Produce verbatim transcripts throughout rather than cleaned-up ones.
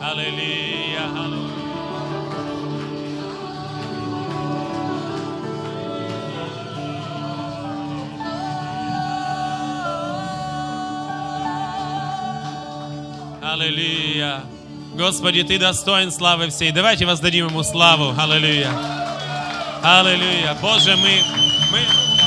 Аллилуйя, аллилуйя. Аллилуйя. Господи, Ты достоин славы всей. Давайте воздадим Ему славу. Аллилуйя. Аллилуйя. Боже, мы... мы...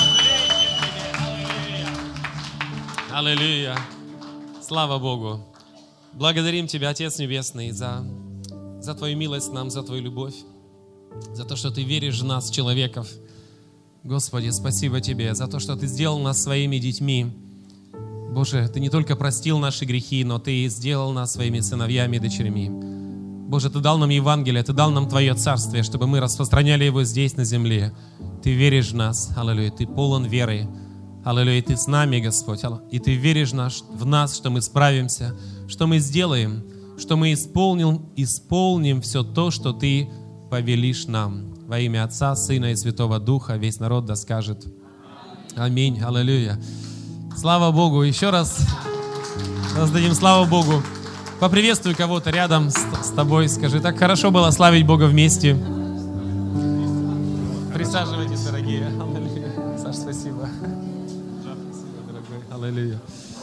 Аллилуйя. Слава Богу. Благодарим Тебя, Отец Небесный, за, за Твою милость нам, за Твою любовь, за то, что Ты веришь в нас, человеков. Господи, спасибо Тебе за то, что Ты сделал нас своими детьми. Боже, Ты не только простил наши грехи, но Ты сделал нас своими сыновьями и дочерьми. Боже, Ты дал нам Евангелие, Ты дал нам Твое Царствие, чтобы мы распространяли его здесь, на земле. Ты веришь в нас, аллилуйя, Ты полон веры. Аллилуйя, Ты с нами, Господь, и Ты веришь в нас, что мы справимся, что мы сделаем, что мы исполним, исполним все то, что Ты повелишь нам. Во имя Отца, Сына и Святого Духа весь народ да скажет аминь, аллилуйя. Слава Богу, еще раз воздадим славу Богу. Поприветствуй кого-то рядом с, с тобой, скажи, так хорошо было славить Бога вместе. Присаживайтесь, дорогие. Аллилуйя. Саш, спасибо. Аллилуйя.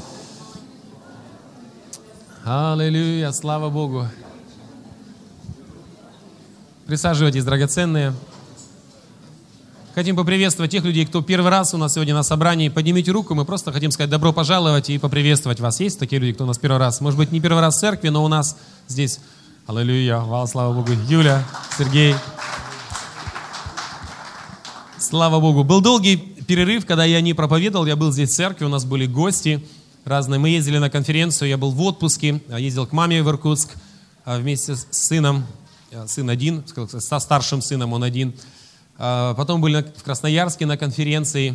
Аллилуйя, слава Богу. Присаживайтесь, драгоценные. Хотим поприветствовать тех людей, кто первый раз у нас сегодня на собрании. Поднимите руку, мы просто хотим сказать добро пожаловать и поприветствовать вас. Есть такие люди, кто у нас первый раз? Может быть, не первый раз в церкви, но у нас здесь. Аллилуйя, вау, слава Богу. Юля, Сергей. Слава Богу. Был долгий перерыв, когда я не проповедовал, я был здесь в церкви, у нас были гости разные. Мы ездили на конференцию, я был в отпуске, ездил к маме в Иркутск вместе с сыном, сын один, со старшим сыном, он один. Потом были в Красноярске на конференции,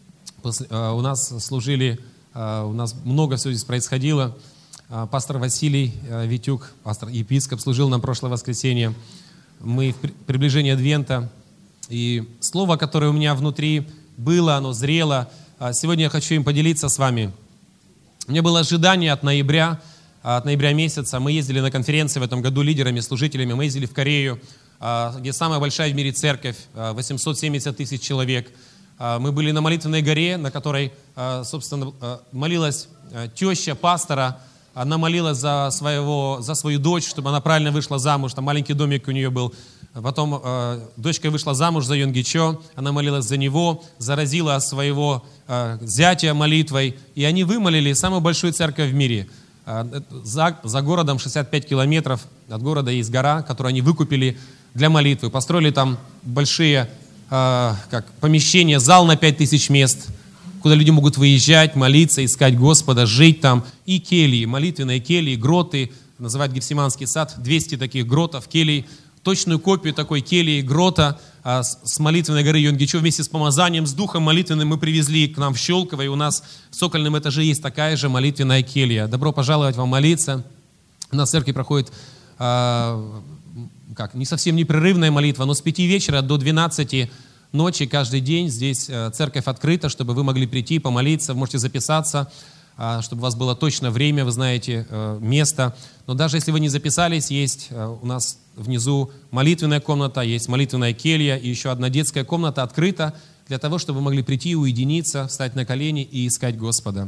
у нас служили, у нас много всего здесь происходило. Пастор Василий Витюк, пастор епископ, служил нам прошлое воскресенье. Мы в приближении Адвента. И слово, которое у меня внутри было, оно зрело. Сегодня я хочу им поделиться с вами. У меня было ожидание от ноября, от ноября месяца. Мы ездили на конференции в этом году лидерами, служителями. Мы ездили в Корею, где самая большая в мире церковь, восемьсот семьдесят тысяч человек. Мы были на молитвенной горе, на которой, собственно, молилась теща пастора. Она молилась за, своего, за свою дочь, чтобы она правильно вышла замуж. Там маленький домик у нее был. Потом э, дочка вышла замуж за Йонгичо. Она молилась за него, заразила своего э, зятя молитвой. И они вымолили самую большую церковь в мире. Э, за, за городом шестьдесят пять километров от города есть гора, которую они выкупили для молитвы. Построили там большие э, как, помещения, зал на пять тысяч мест, куда люди могут выезжать, молиться, искать Господа, жить там. И кельи, молитвенные кельи, гроты, называют Гефсиманский сад, двести таких гротов, келий. Точную копию такой кельи, грота а, с, с молитвенной горы Йонгичо вместе с помазанием, с духом молитвенным мы привезли к нам в Щелково, и у нас в цокольном этаже есть такая же молитвенная келья. Добро пожаловать вам молиться. У нас в церкви проходит а, как, не совсем непрерывная молитва, но с пяти вечера до двенадцати ночи каждый день здесь церковь открыта, чтобы вы могли прийти, помолиться, можете записаться, чтобы у вас было точно время, вы знаете, место. Но даже если вы не записались, есть у нас внизу молитвенная комната, есть молитвенная келья, и еще одна детская комната открыта для того, чтобы вы могли прийти, уединиться, встать на колени и искать Господа.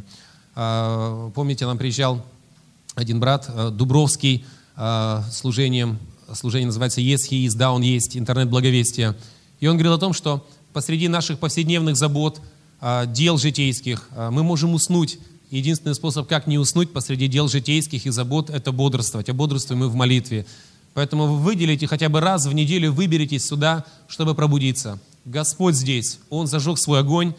Помните, нам приезжал один брат Дубровский служением, служение называется «Yes, he is», «Да, он есть», интернет-благовестие. И он говорил о том, что посреди наших повседневных забот, дел житейских, мы можем уснуть. Единственный способ, как не уснуть посреди дел житейских и забот, это бодрствовать. А бодрствуем мы в молитве. Поэтому вы выделите хотя бы раз в неделю, выберитесь сюда, чтобы пробудиться. Господь здесь, Он зажег свой огонь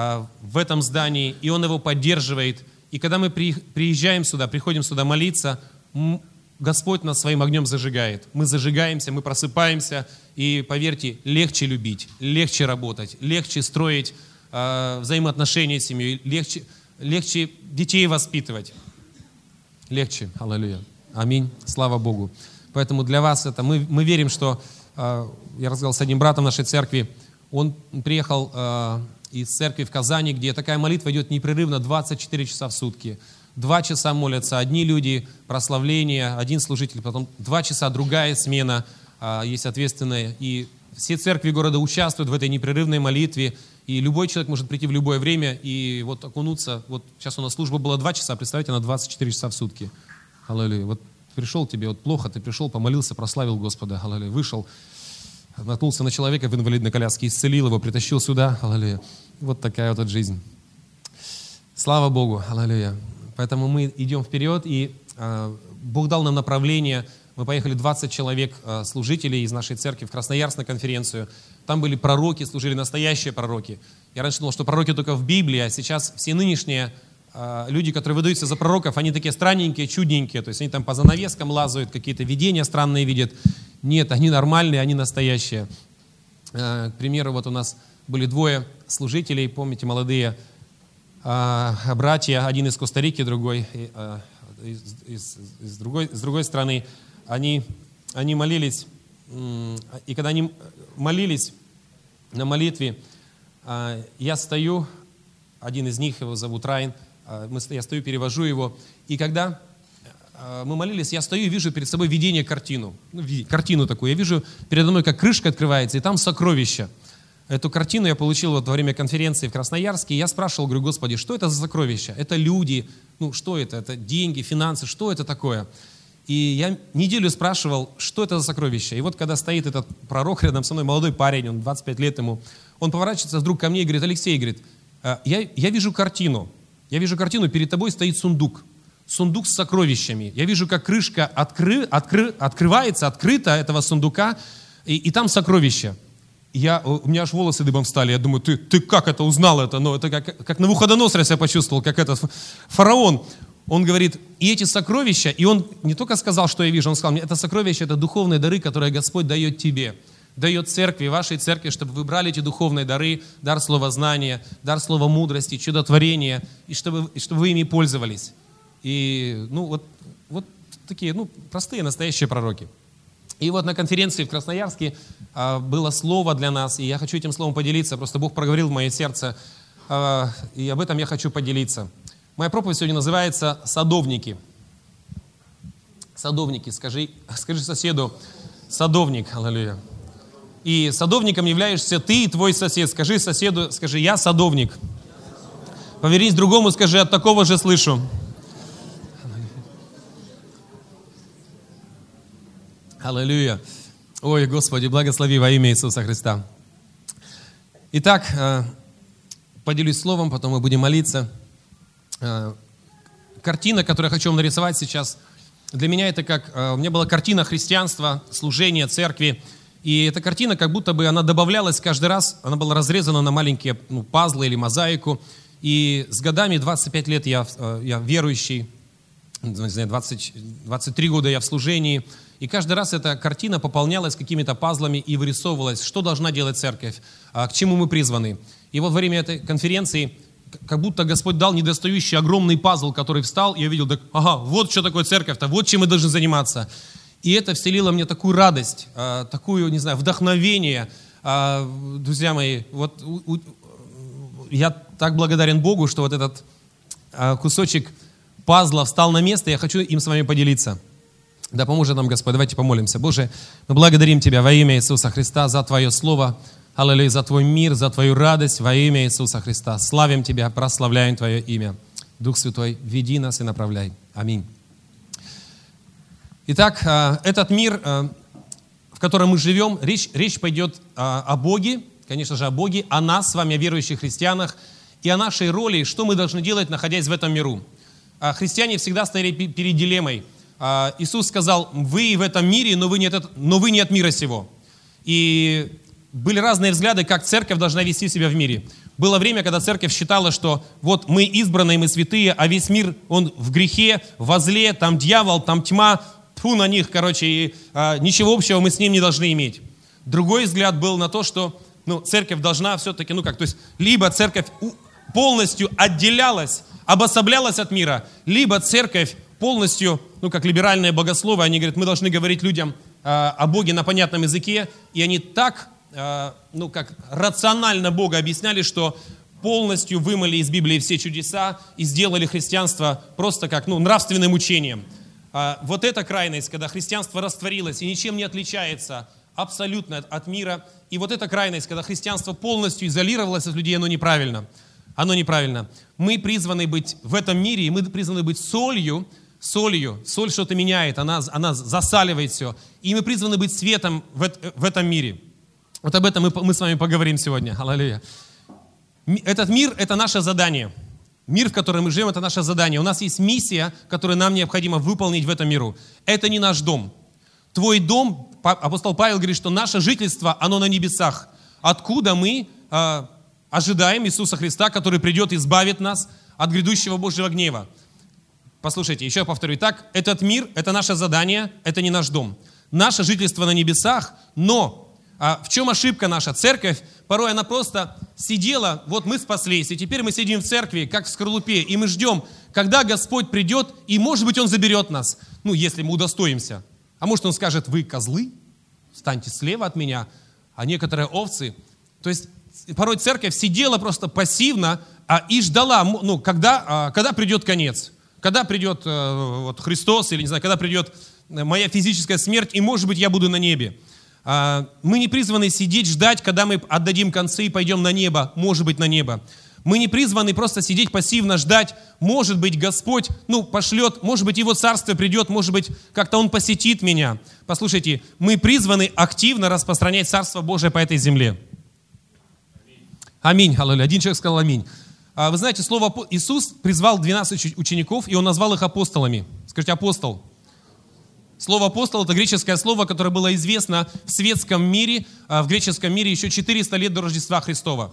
в этом здании, и Он его поддерживает. И когда мы приезжаем сюда, приходим сюда молиться, Господь нас своим огнем зажигает. Мы зажигаемся, мы просыпаемся, и, поверьте, легче любить, легче работать, легче строить э, взаимоотношения с семьей, легче, легче детей воспитывать. Легче. Аллилуйя. Аминь. Слава Богу. Поэтому для вас это, мы, мы верим, что, э, я разговаривал с одним братом нашей церкви, он приехал э, из церкви в Казани, где такая молитва идет непрерывно двадцать четыре часа в сутки. два часа молятся одни люди, прославление, один служитель, потом два часа другая смена, есть ответственная. И все церкви города участвуют в этой непрерывной молитве, и любой человек может прийти в любое время и вот окунуться. Вот сейчас у нас служба была два часа, представьте, на двадцать четыре часа в сутки. Аллилуйя. Вот пришел тебе, вот плохо, ты пришел, помолился, прославил Господа, аллилуйя, вышел, наткнулся на человека в инвалидной коляске, исцелил его, притащил сюда, аллилуйя. Вот такая вот жизнь. Слава Богу, аллилуйя. Поэтому мы идем вперед, и э, Бог дал нам направление. Мы поехали двадцать человек э, служителей из нашей церкви в Красноярск на конференцию. Там были пророки, служили настоящие пророки. Я раньше думал, что пророки только в Библии, а сейчас все нынешние э, люди, которые выдаются за пророков, они такие странненькие, чудненькие. То есть они там по занавескам лазают, какие-то видения странные видят. Нет, они нормальные, они настоящие. Э, к примеру, вот у нас были двое служителей, помните, молодые э, братья, один из Коста-Рики, другой э, из, из, из, другой, с другой стороны. Они, они молились, и когда они молились на молитве, я стою, один из них, его зовут Райан, я стою, перевожу его, и когда мы молились, я стою и вижу перед собой видение картину, картину такую, я вижу передо мной, как крышка открывается, и там сокровища. Эту картину я получил вот во время конференции в Красноярске, и я спрашивал, говорю, Господи, что это за сокровища? Это люди, ну что это? Это деньги, финансы, что это такое? И я неделю спрашивал, что это за сокровище. И вот когда стоит этот пророк рядом со мной, молодой парень, он двадцать пять лет ему, он поворачивается вдруг ко мне и говорит, Алексей, говорит, я, я вижу картину, я вижу картину, перед тобой стоит сундук, сундук с сокровищами. Я вижу, как крышка откры, откры, открывается, открыта этого сундука, и, и там сокровища. Я, у меня аж волосы дыбом встали, я думаю, ты, ты как это узнал это? Ну, это как, как Навуходоносор я себя почувствовал, как этот фараон. Он говорит, и эти сокровища, и он не только сказал, что я вижу, он сказал мне, это сокровища, это духовные дары, которые Господь дает тебе, дает церкви, вашей церкви, чтобы вы брали эти духовные дары, дар слова знания, дар слова мудрости, чудотворения, и чтобы, и чтобы вы ими пользовались. И, ну, вот, вот такие, ну, простые, настоящие пророки. И вот на конференции в Красноярске а, было слово для нас, и я хочу этим словом поделиться, просто Бог проговорил в мое сердце, а, и об этом я хочу поделиться. Моя проповедь сегодня называется «Садовники». Садовники, скажи, скажи соседу, садовник, аллилуйя. И садовником являешься ты и твой сосед. Скажи соседу, скажи, я садовник. Повернись другому, скажи, от такого же слышу. Аллилуйя. Ой, Господи, благослови во имя Иисуса Христа. Итак, поделюсь словом, потом мы будем молиться. Картина, которую я хочу вам нарисовать сейчас, для меня это как, у меня была картина христианства, служения, церкви, и эта картина, как будто бы она добавлялась каждый раз, она была разрезана на маленькие ну, пазлы или мозаику, и с годами, двадцать пять лет я, я верующий, не знаю, двадцать, двадцать три года я в служении, и каждый раз эта картина пополнялась какими-то пазлами и вырисовывалась, что должна делать церковь, к чему мы призваны. И вот во время этой конференции как будто Господь дал недостающий огромный пазл, который встал, и я видел, так, ага, вот что такое церковь-то, вот чем мы должны заниматься. И это вселило мне такую радость, такую, не знаю, вдохновение. Друзья мои, вот я так благодарен Богу, что вот этот кусочек пазла встал на место, я хочу им с вами поделиться. Да поможет нам Господь, давайте помолимся. Боже, мы благодарим Тебя во имя Иисуса Христа за Твое Слово. Аллилуйя, за Твой мир, за Твою радость во имя Иисуса Христа. Славим Тебя, прославляем Твое имя. Дух Святой, веди нас и направляй. Аминь. Итак, этот мир, в котором мы живем, речь, речь пойдет о Боге, конечно же, о Боге, о нас с вами, о верующих христианах, и о нашей роли, что мы должны делать, находясь в этом миру. Христиане всегда стояли перед дилеммой. Иисус сказал, вы в этом мире, но вы не от, но вы не от мира сего. И были разные взгляды, как церковь должна вести себя в мире. Было время, когда церковь считала, что вот мы избранные, мы святые, а весь мир, он в грехе, во зле, там дьявол, там тьма, тьфу на них, короче, и а, ничего общего мы с ним не должны иметь. Другой взгляд был на то, что ну, церковь должна все-таки, ну как, то есть либо церковь полностью отделялась, обособлялась от мира, либо церковь полностью, ну как либеральные богословы, они говорят, мы должны говорить людям а, о Боге на понятном языке, и они так... ну, как рационально Бога объясняли, что полностью вымыли из Библии все чудеса и сделали христианство просто как ну, нравственным учением. А, вот эта крайность, когда христианство растворилось и ничем не отличается абсолютно от, от мира, и вот эта крайность, когда христианство полностью изолировалось от людей, оно неправильно. Оно неправильно. Мы призваны быть в этом мире, и мы призваны быть солью, солью. Соль что-то меняет, она, она засаливает все. И мы призваны быть светом в, в этом мире. Вот об этом мы, мы с вами поговорим сегодня. Аллилуйя. Этот мир – это наше задание. Мир, в котором мы живем, это наше задание. У нас есть миссия, которую нам необходимо выполнить в этом миру. Это не наш дом. Твой дом, апостол Павел говорит, что наше жительство, оно на небесах. Откуда мы э, ожидаем Иисуса Христа, который придет и избавит нас от грядущего Божьего гнева. Послушайте, еще повторю. Итак, этот мир – это наше задание, это не наш дом. Наше жительство на небесах, но а в чем ошибка наша? Церковь, порой она просто сидела, вот мы спаслись, и теперь мы сидим в церкви, как в скорлупе, и мы ждем, когда Господь придет, и, может быть, Он заберет нас, ну, если мы удостоимся. А может, Он скажет: вы козлы, встаньте слева от меня, а некоторые овцы. То есть, порой церковь сидела просто пассивно а, и ждала, ну, когда, а, когда придет конец, когда придет а, вот, Христос, или, не знаю, когда придет моя физическая смерть, и, может быть, я буду на небе. Мы не призваны сидеть, ждать, когда мы отдадим концы и пойдем на небо, может быть, на небо. Мы не призваны просто сидеть пассивно, ждать, может быть, Господь, ну, пошлет, может быть, Его Царство придет, может быть, как-то Он посетит меня. Послушайте, мы призваны активно распространять Царство Божие по этой земле. Аминь, аллилуйя. Один человек сказал аминь. Вы знаете, слово Иисус призвал двенадцать учеников, и Он назвал их апостолами. Скажите, апостол. Слово апостол – это греческое слово, которое было известно в светском мире, в греческом мире еще четыреста лет до Рождества Христова.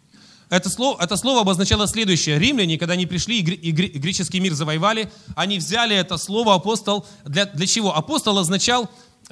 Это слово, это слово обозначало следующее. Римляне, когда они пришли и греческий мир завоевали, они взяли это слово апостол. Для, для чего? Апостол означал,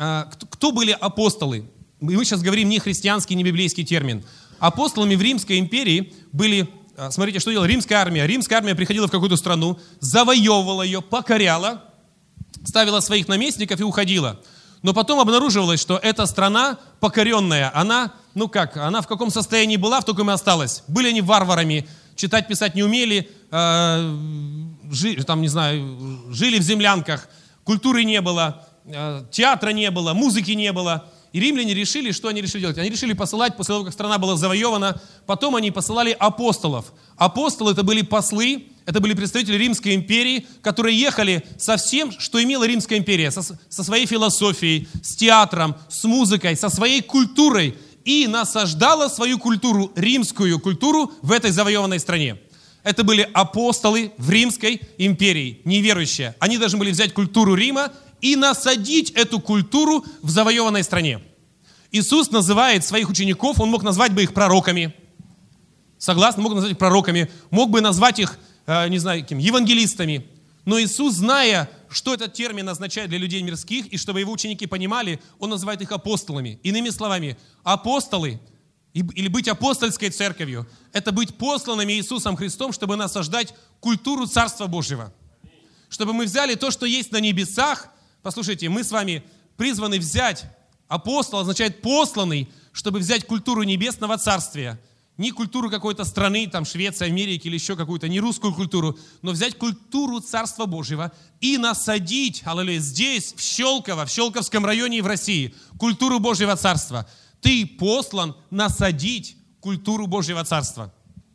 кто были апостолы. И мы сейчас говорим не христианский, не библейский термин. Апостолами в Римской империи были, смотрите, что делала римская армия. Римская армия приходила в какую-то страну, завоевывала ее, покоряла, ставила своих наместников и уходила. Но потом обнаруживалось, что эта страна покоренная, она, ну как, она в каком состоянии была, в таком и осталась. Были они варварами, читать, писать не умели, э, жи, там, не знаю, жили в землянках, культуры не было, э, театра не было, музыки не было. И римляне решили, что они решили делать? Они решили посылать, после того, как страна была завоевана, потом они посылали апостолов. Апостолы – это были послы, это были представители Римской империи, которые ехали со всем, что имела Римская империя, со, со своей философией, с театром, с музыкой, со своей культурой, и насаждала свою культуру, римскую культуру в этой завоеванной стране. Это были апостолы в Римской империи, неверующие. Они должны были взять культуру Рима и насадить эту культуру в завоеванной стране. Иисус называет своих учеников, Он мог назвать бы их пророками. Согласны? Мог назвать их пророками, мог бы назвать их, э, не знаю, кем, евангелистами. Но Иисус, зная, что этот термин означает для людей мирских, и чтобы Его ученики понимали, Он называет их апостолами. Иными словами, апостолы, или быть апостольской церковью, это быть посланными Иисусом Христом, чтобы насаждать культуру Царства Божьего. Чтобы мы взяли то, что есть на небесах. Послушайте, мы с вами призваны взять, апостол означает посланный, чтобы взять культуру небесного царствия. Не культуру какой-то страны, там Швеция, Америка или еще какую-то, не русскую культуру, но взять культуру Царства Божьего и насадить, аллилуйя, здесь, в Щелково, в Щелковском районе и в России, культуру Божьего Царства. Ты послан насадить культуру Божьего Царства.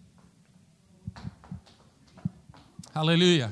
Аллилуйя.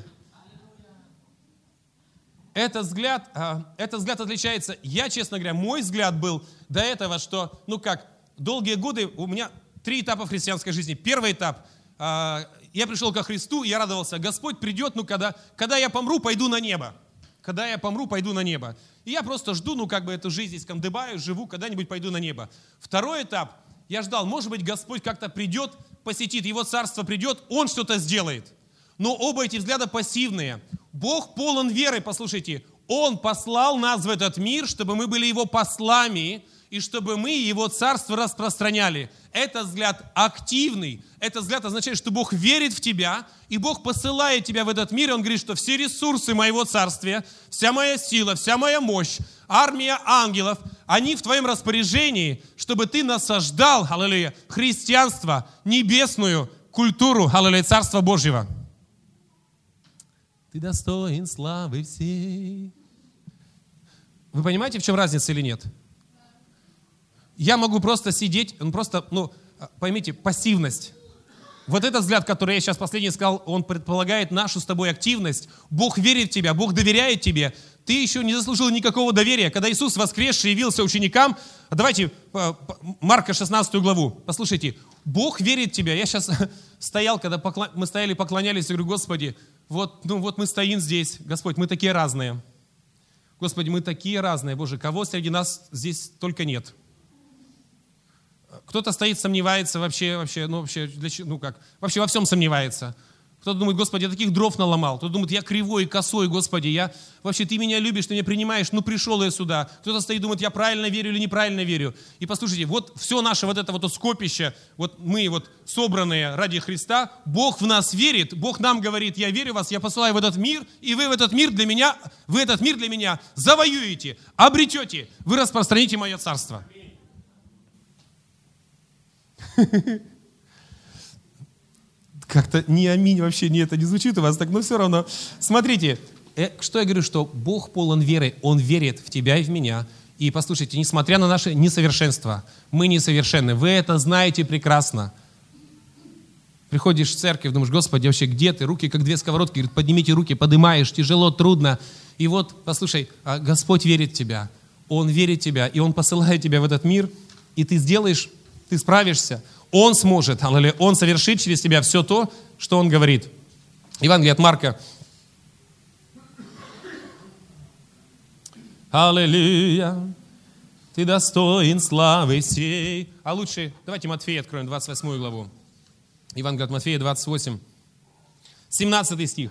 Этот взгляд, этот взгляд отличается. Я, честно говоря, мой взгляд был до этого, что, ну как, долгие годы у меня три этапа в христианской жизни. Первый этап, я пришел ко Христу, и я радовался, Господь придет, ну когда, когда я помру, пойду на небо. Когда я помру, пойду на небо. И я просто жду, ну как бы эту жизнь здесь кандыбаю, живу, когда-нибудь пойду на небо. Второй этап, я ждал, может быть, Господь как-то придет, посетит, Его Царство придет, Он что-то сделает. Но оба эти взгляда пассивные. Бог полон веры, послушайте. Он послал нас в этот мир, чтобы мы были Его послами, и чтобы мы Его Царство распространяли. Этот взгляд активный. Этот взгляд означает, что Бог верит в тебя, и Бог посылает тебя в этот мир, и Он говорит, что все ресурсы Моего Царствия, вся моя сила, вся моя мощь, армия ангелов, они в твоем распоряжении, чтобы ты насаждал, аллилуйя, христианство, небесную культуру, аллилуйя, Царства Божьего. Ты достоин славы всей. Вы понимаете, в чем разница или нет? Я могу просто сидеть, ну просто, ну, поймите, пассивность. Вот этот взгляд, который я сейчас последний сказал, он предполагает нашу с тобой активность. Бог верит в тебя, Бог доверяет тебе. Ты еще не заслужил никакого доверия. Когда Иисус воскресший явился ученикам, давайте Марка шестнадцатую главу, послушайте. Бог верит в тебя. Я сейчас стоял, когда поклон... мы стояли, поклонялись, и говорю, Господи, вот, ну, вот мы стоим здесь. Господь, мы такие разные. Господи, мы такие разные. Боже, кого среди нас здесь только нет. Кто-то стоит, сомневается вообще, вообще, ну, вообще, для, ну как, вообще во всем сомневается. Кто-то думает, Господи, я таких дров наломал. Кто-то думает, я кривой, косой, Господи, я вообще, Ты меня любишь, Ты меня принимаешь, ну пришел я сюда. Кто-то стоит, думает, я правильно верю или неправильно верю. И послушайте, вот все наше вот это вот скопище, вот мы вот собранные ради Христа, Бог в нас верит, Бог нам говорит, я верю в вас, я посылаю в этот мир, и вы в этот мир для меня, вы этот мир для меня завоюете, обретете, вы распространите мое царство. Как-то не аминь вообще, не это не звучит у вас так, но все равно. Смотрите, э, что я говорю, что Бог полон веры, Он верит в тебя и в меня. И послушайте, несмотря на наше несовершенство, мы несовершенны, вы это знаете прекрасно. Приходишь в церковь, думаешь, Господи, вообще где ты? Руки как две сковородки, говорит, поднимите руки, поднимаешь, тяжело, трудно. И вот, послушай, Господь верит в тебя, Он верит в тебя, и Он посылает тебя в этот мир, и ты сделаешь, ты справишься. Он сможет, аллилуйя, Он совершит через тебя все то, что Он говорит. Евангелие от Марка. Аллилуйя, Ты достоин славы сей. А лучше, давайте Матфея откроем, двадцать восьмую главу. Евангелие от Матфея, двадцать восемь. семнадцатый стих.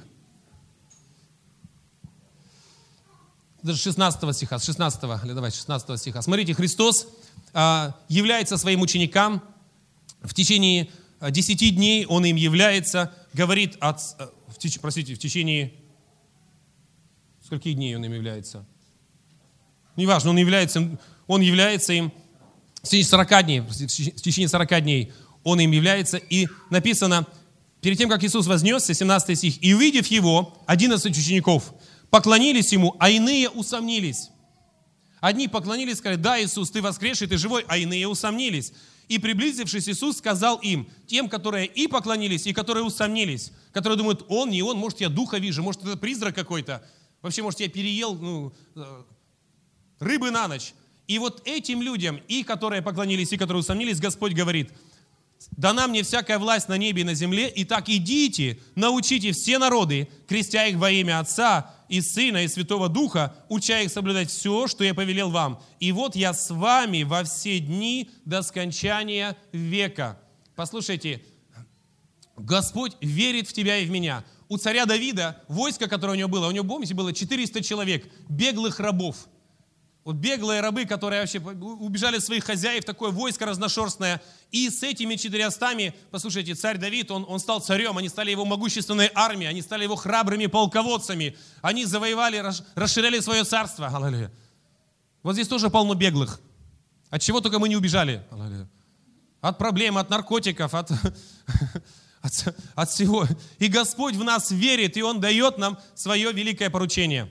Даже шестнадцатого стиха, с шестнадцатого, или давайте, шестнадцатого стиха. Смотрите, Христос а, является своим ученикам. В течение десяти дней Он им является, говорит, от, в теч, простите, в течение, скольких дней Он им является? Неважно, Он является, он является им в течение сорока дней, в течение сорока дней Он им является, и написано, перед тем, как Иисус вознесся, семнадцатый стих, и увидев Его, одиннадцать учеников поклонились Ему, а иные усомнились. Одни поклонились, сказали, да, Иисус, Ты воскресший, Ты живой, а иные усомнились. И приблизившись, Иисус сказал им, тем, которые и поклонились, и которые усомнились, которые думают, Он, не Он, может, я духа вижу, может, это призрак какой-то, вообще, может, я переел ну, рыбы на ночь. И вот этим людям, и которые поклонились, и которые усомнились, Господь говорит, дана мне всякая власть на небе и на земле, и так идите, научите все народы, крестя их во имя Отца, и Сына, и Святого Духа, уча их соблюдать все, что я повелел вам. И вот я с вами во все дни до скончания века. Послушайте, Господь верит в тебя и в меня. У царя Давида, войско, которое у него было, у него, помните, было четыреста человек, беглых рабов. Вот беглые рабы, которые вообще убежали от своих хозяев, такое войско разношерстное. И с этими четырьмястами, послушайте, царь Давид, он, он стал царем, они стали его могущественной армией, они стали его храбрыми полководцами. Они завоевали, расширяли свое царство. Аллилуйя. Вот здесь тоже полно беглых. От чего только мы не убежали. Аллилуйя. От проблем, от наркотиков, от, от, от всего. И Господь в нас верит, и Он дает нам свое великое поручение.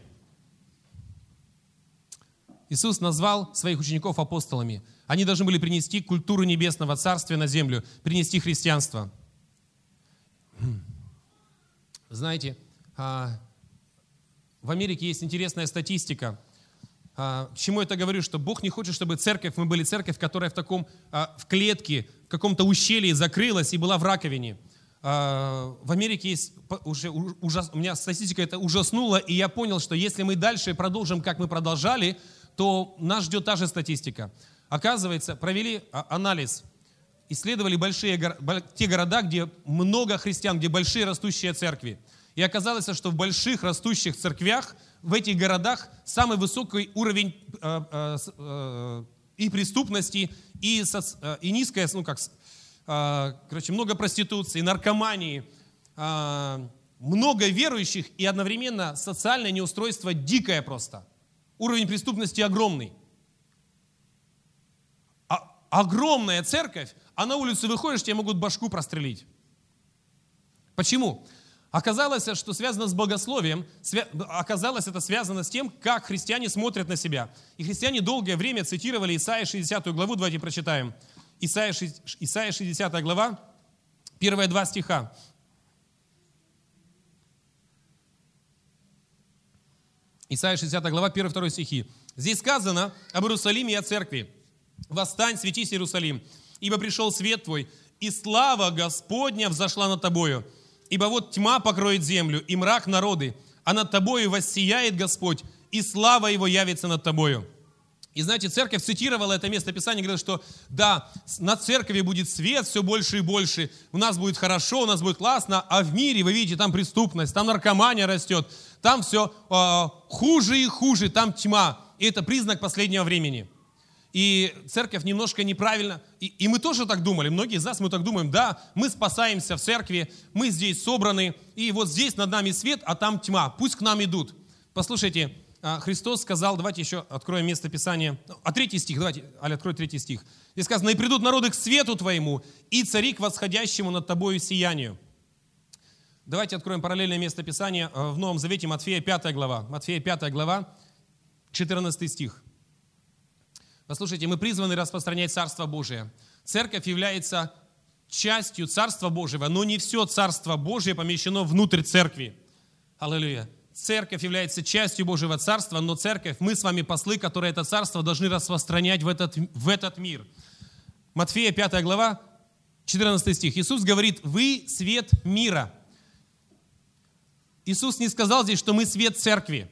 Иисус назвал своих учеников апостолами. Они должны были принести культуру небесного царствия на землю, принести христианство. Знаете, в Америке есть интересная статистика. К чему я это говорю? Что Бог не хочет, чтобы церковь, мы были церковь, которая в таком, в клетке, в каком-то ущелье закрылась и была в раковине. В Америке есть уже ужас, у меня статистика это ужаснула, и я понял, что если мы дальше продолжим, как мы продолжали, то нас ждет та же статистика. Оказывается, провели анализ, исследовали большие, те города, где много христиан, где большие растущие церкви. И оказалось, что в больших растущих церквях, в этих городах самый высокий уровень э, э, э, и преступности, и, соц, э, и низкая, ну как, э, короче, много проституции, наркомании, э, много верующих и одновременно социальное неустройство дикое просто. Уровень преступности огромный. А, огромная церковь, а на улицу выходишь, тебе могут башку прострелить. Почему? Оказалось, что связано с богословием, свя... оказалось, это связано с тем, как христиане смотрят на себя. И христиане долгое время цитировали Исайя шестидесятую главу, давайте прочитаем. Исайя, Исайя шестидесятая глава, первые два стиха. Исайя шестидесятая глава, первый второй стихи. Здесь сказано об Иерусалиме и о церкви. «Восстань, светись, Иерусалим, ибо пришел свет твой, и слава Господня взошла над тобою. Ибо вот тьма покроет землю, и мрак народы, а над тобою воссияет Господь, и слава Его явится над тобою». И знаете, церковь цитировала это место Писания, говорит, что да, на церкви будет свет все больше и больше, у нас будет хорошо, у нас будет классно, а в мире, вы видите, там преступность, там наркомания растет, там все э, хуже и хуже, там тьма. И это признак последнего времени. И церковь немножко неправильно, и, и мы тоже так думали, многие из нас мы так думаем, да, мы спасаемся в церкви, мы здесь собраны, и вот здесь над нами свет, а там тьма, пусть к нам идут. Послушайте, Христос сказал, давайте еще откроем место Писания, а третий стих, давайте, Аля, открой третий стих. Здесь сказано, «И придут народы к свету твоему, и цари к восходящему над тобою сиянию». Давайте откроем параллельное место Писания в Новом Завете, Матфея пятая глава, Матфея пятая глава, четырнадцатый стих. Послушайте, мы призваны распространять Царство Божие. Церковь является частью Царства Божьего, но не все Царство Божие помещено внутрь церкви. Аллилуйя. Церковь является частью Божьего Царства, но церковь, мы с вами послы, которые это Царство должны распространять в этот, в этот мир. Матфея пятая глава, четырнадцатый стих. Иисус говорит, вы свет мира. Иисус не сказал здесь, что мы свет церкви.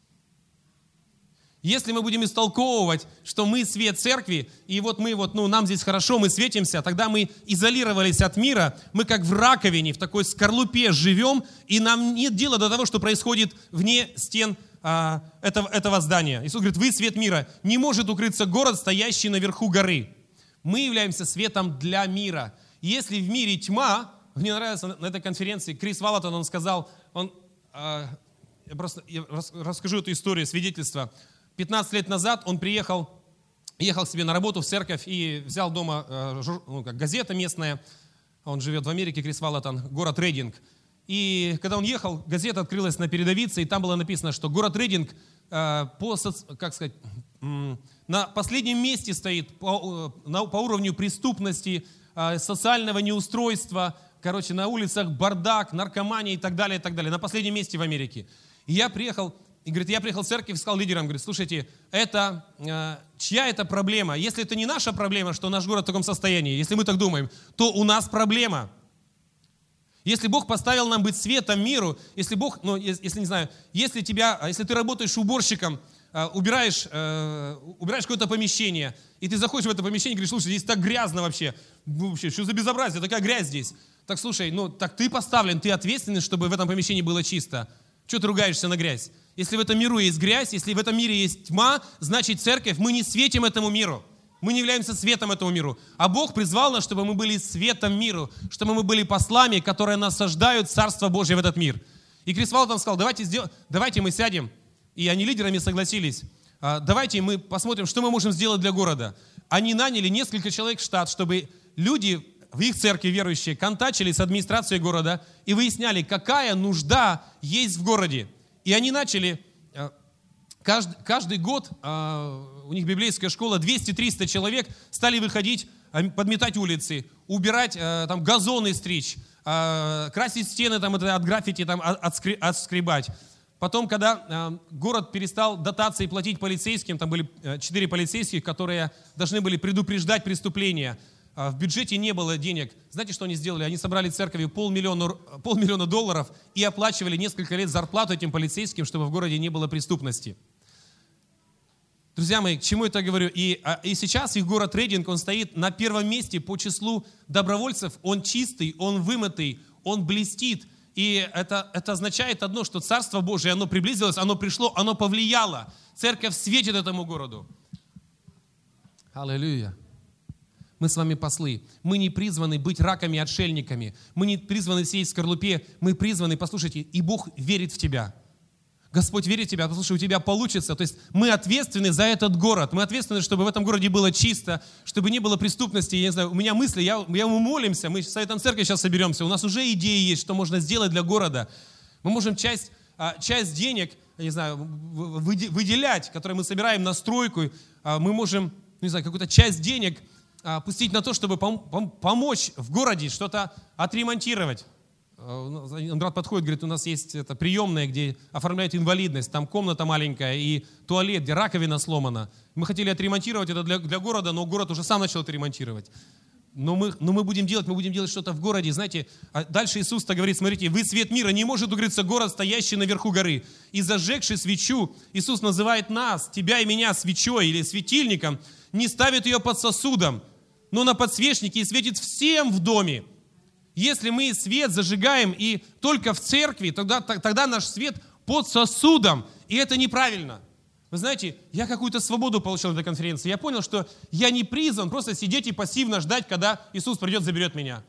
Если мы будем истолковывать, что мы свет церкви, и вот мы, вот, ну, нам здесь хорошо, мы светимся, тогда мы изолировались от мира, мы как в раковине, в такой скорлупе живем, и нам нет дела до того, что происходит вне стен а, этого, этого здания. Иисус говорит, вы свет мира. Не может укрыться город, стоящий наверху горы. Мы являемся светом для мира. Если в мире тьма, мне нравится на этой конференции, Крис Валатон, он сказал, он, а, я просто я расскажу эту историю, свидетельство. пятнадцать лет назад он приехал, ехал к себе на работу в церковь и взял дома э, жур, ну, как газета местная. Он живет в Америке, Крис Валатон, город Рейдинг. И когда он ехал, газета открылась на передовице, и там было написано, что город Рейдинг э, по, как сказать, э, на последнем месте стоит по, э, на, по уровню преступности, э, социального неустройства, короче, на улицах бардак, наркомания и так далее, и так далее. На последнем месте в Америке. И я приехал... И говорит, я приехал в церковь, сказал лидерам, говорит, слушайте, это, э, чья это проблема? Если это не наша проблема, что наш город в таком состоянии, если мы так думаем, то у нас проблема. Если Бог поставил нам быть светом миру, если Бог, ну, если не знаю, если тебя, если ты работаешь уборщиком, э, убираешь, э, убираешь какое-то помещение, и ты заходишь в это помещение и говоришь, слушай, здесь так грязно вообще, вообще, что за безобразие, такая грязь здесь. Так слушай, ну, так ты поставлен, ты ответственный, чтобы в этом помещении было чисто. Чего ты ругаешься на грязь? Если в этом миру есть грязь, если в этом мире есть тьма, значит, церковь, мы не светим этому миру. Мы не являемся светом этому миру. А Бог призвал нас, чтобы мы были светом миру, чтобы мы были послами, которые насаждают Царство Божие в этот мир. И Крис Валатон сказал, давайте, сдел... давайте мы сядем, и они лидерами согласились, давайте мы посмотрим, что мы можем сделать для города. Они наняли несколько человек в штат, чтобы люди в их церкви верующие контачили с администрацией города и выясняли, какая нужда есть в городе. И они начали, каждый, каждый год, у них библейская школа, двести-триста человек стали выходить, подметать улицы, убирать, там, газоны стричь, красить стены там, от граффити, там, отскребать. Потом, когда город перестал дотации платить полицейским, там были четыре полицейских, которые должны были предупреждать преступления, в бюджете не было денег. Знаете, что они сделали? Они собрали церковью полмиллиона, полмиллиона долларов и оплачивали несколько лет зарплату этим полицейским, чтобы в городе не было преступности. Друзья мои, к чему я это говорю? И, и сейчас их город Рейдинг, он стоит на первом месте по числу добровольцев. Он чистый, он вымытый, он блестит. И это, это означает одно, что Царство Божие, оно приблизилось, оно пришло, оно повлияло. Церковь светит этому городу. Аллилуйя. Мы с вами послы. Мы не призваны быть раками и отшельниками. Мы не призваны сидеть в скорлупе. Мы призваны, послушайте, и Бог верит в тебя. Господь верит в тебя, послушай, у тебя получится. То есть мы ответственны за этот город. Мы ответственны, чтобы в этом городе было чисто, чтобы не было преступности. Я не знаю, у меня мысли, я, я мы молимся, мы с Советом Церкви сейчас соберемся. У нас уже идеи есть, что можно сделать для города. Мы можем часть, часть денег, я не знаю, выделять, которые мы собираем на стройку. Мы можем, не знаю, какую-то часть денег пустить на то, чтобы помочь в городе что-то отремонтировать. Брат подходит, говорит, у нас есть это приемная, где оформляют инвалидность, там комната маленькая и туалет, где раковина сломана. Мы хотели отремонтировать это для, для города, но город уже сам начал это ремонтировать. Но мы, но мы будем делать, мы будем делать что-то в городе. Знаете, дальше Иисус-то говорит, смотрите, вы свет мира, не может укрыться город, стоящий наверху горы. И зажегший свечу, Иисус называет нас, тебя и меня, свечой или светильником, не ставит ее под сосудом, но на подсвечнике и светит всем в доме. Если мы свет зажигаем и только в церкви, тогда, тогда наш свет под сосудом, и это неправильно. Вы знаете, я какую-то свободу получил на этой конференции. Я понял, что я не призван просто сидеть и пассивно ждать, когда Иисус придет, заберет меня.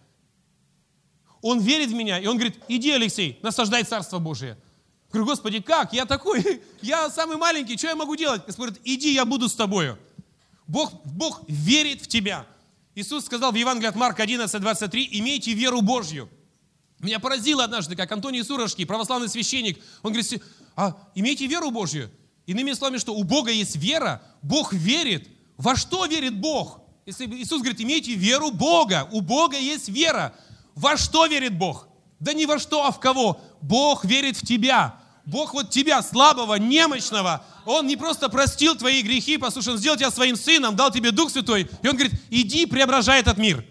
Он верит в меня, и он говорит, иди, Алексей, насаждай Царство Божие. Я говорю, Господи, как? Я такой, я самый маленький, что я могу делать? Господь говорит, иди, я буду с тобою. Бог, Бог верит в тебя. Иисус сказал в Евангелии от Марка одиннадцать двадцать три, имейте веру Божью. Меня поразило однажды, как Антоний Сурожский, православный священник, он говорит, а, имейте веру Божью. Иными словами, что у Бога есть вера, Бог верит. Во что верит Бог? Если Иисус говорит, имейте веру Бога, у Бога есть вера. Во что верит Бог? Да не во что, а в кого? Бог верит в тебя. Бог вот тебя, слабого, немощного, Он не просто простил твои грехи, послушай, Он сделал тебя своим сыном, дал тебе Дух Святой, и Он говорит, иди, преображай этот мир.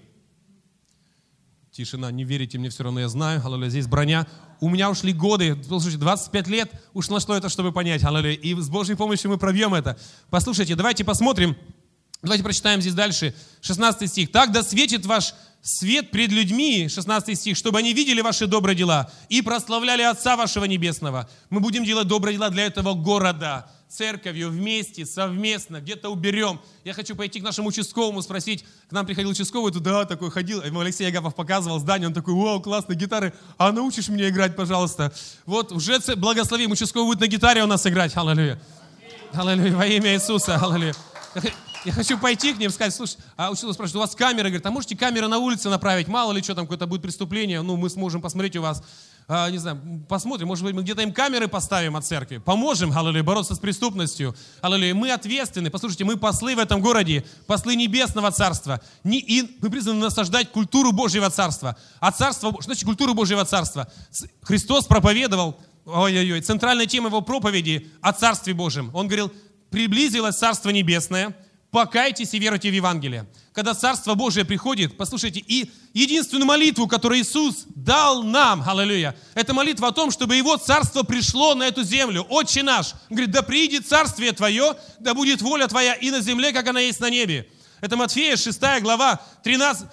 Тишина, не верите мне, все равно я знаю, аллилуйя, здесь броня. У меня ушли годы, послушайте, двадцать пять лет ушло что это, чтобы понять, аллилуйя, и с Божьей помощью мы пробьем это. Послушайте, давайте посмотрим, давайте прочитаем здесь дальше, шестнадцатый стих. «Так да светит ваш свет пред людьми», шестнадцатый стих, «чтобы они видели ваши добрые дела и прославляли Отца вашего Небесного». Мы будем делать добрые дела для этого города, церковью, вместе, совместно, где-то уберем. Я хочу пойти к нашему участковому, спросить, к нам приходил участковый, туда такой ходил, ему Алексей Агапов показывал здание, он такой, вау, классные гитары, а научишь меня играть, пожалуйста. Вот, уже благословим, участковый будет на гитаре у нас играть, аллилуйя. Аллилуйя, во имя Иисуса, аллилуйя. Я хочу пойти к ним, сказать, слушай, а учитель спрашивает, у вас камера, говорит, а можете камеру на улице направить, мало ли что там, какое-то будет преступление, ну, мы сможем посмотреть у вас, а, не знаю, посмотрим, может быть, мы где-то им камеры поставим от церкви, поможем, аллилуйя, бороться с преступностью, аллилуйя, мы ответственны, послушайте, мы послы в этом городе, послы Небесного Царства, Не, и мы призваны насаждать культуру Божьего Царства, а Царство, что значит культуру Божьего Царства? Христос проповедовал, ой-ой-ой, центральная тема его проповеди о Царстве Божьем, он говорил, приблизилось Царство Небесное, покайтесь и веруйте в Евангелие. Когда Царство Божие приходит, послушайте, и единственную молитву, которую Иисус дал нам, аллилуйя, это молитва о том, чтобы Его Царство пришло на эту землю. Отче наш, он говорит, да приидет Царствие Твое, да будет воля Твоя и на земле, как она есть на небе. Это Матфея, шестая глава, тринадцатый,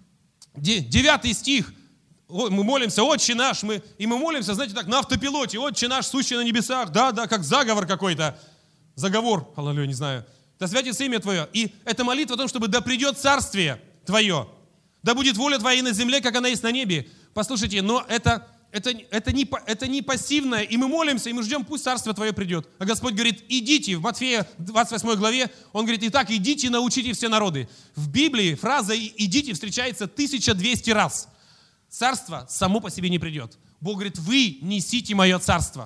девятый стих. Мы молимся, Отче наш, мы, и мы молимся, знаете, так, на автопилоте, Отче наш, сущий на небесах, да, да, как заговор какой-то, заговор, аллилуйя, не знаю. Да святится имя Твое. И это молитва о том, чтобы да придет Царствие Твое. Да будет воля Твоя и на земле, как она есть на небе. Послушайте, но это, это, это, не, это не пассивное. И мы молимся, и мы ждем, пусть Царство Твое придет. А Господь говорит, идите. В Матфея двадцать восьмой главе Он говорит, итак, идите, научите все народы. В Библии фраза «идите» встречается тысяча двести раз. Царство само по себе не придет. Бог говорит, вы несите мое царство.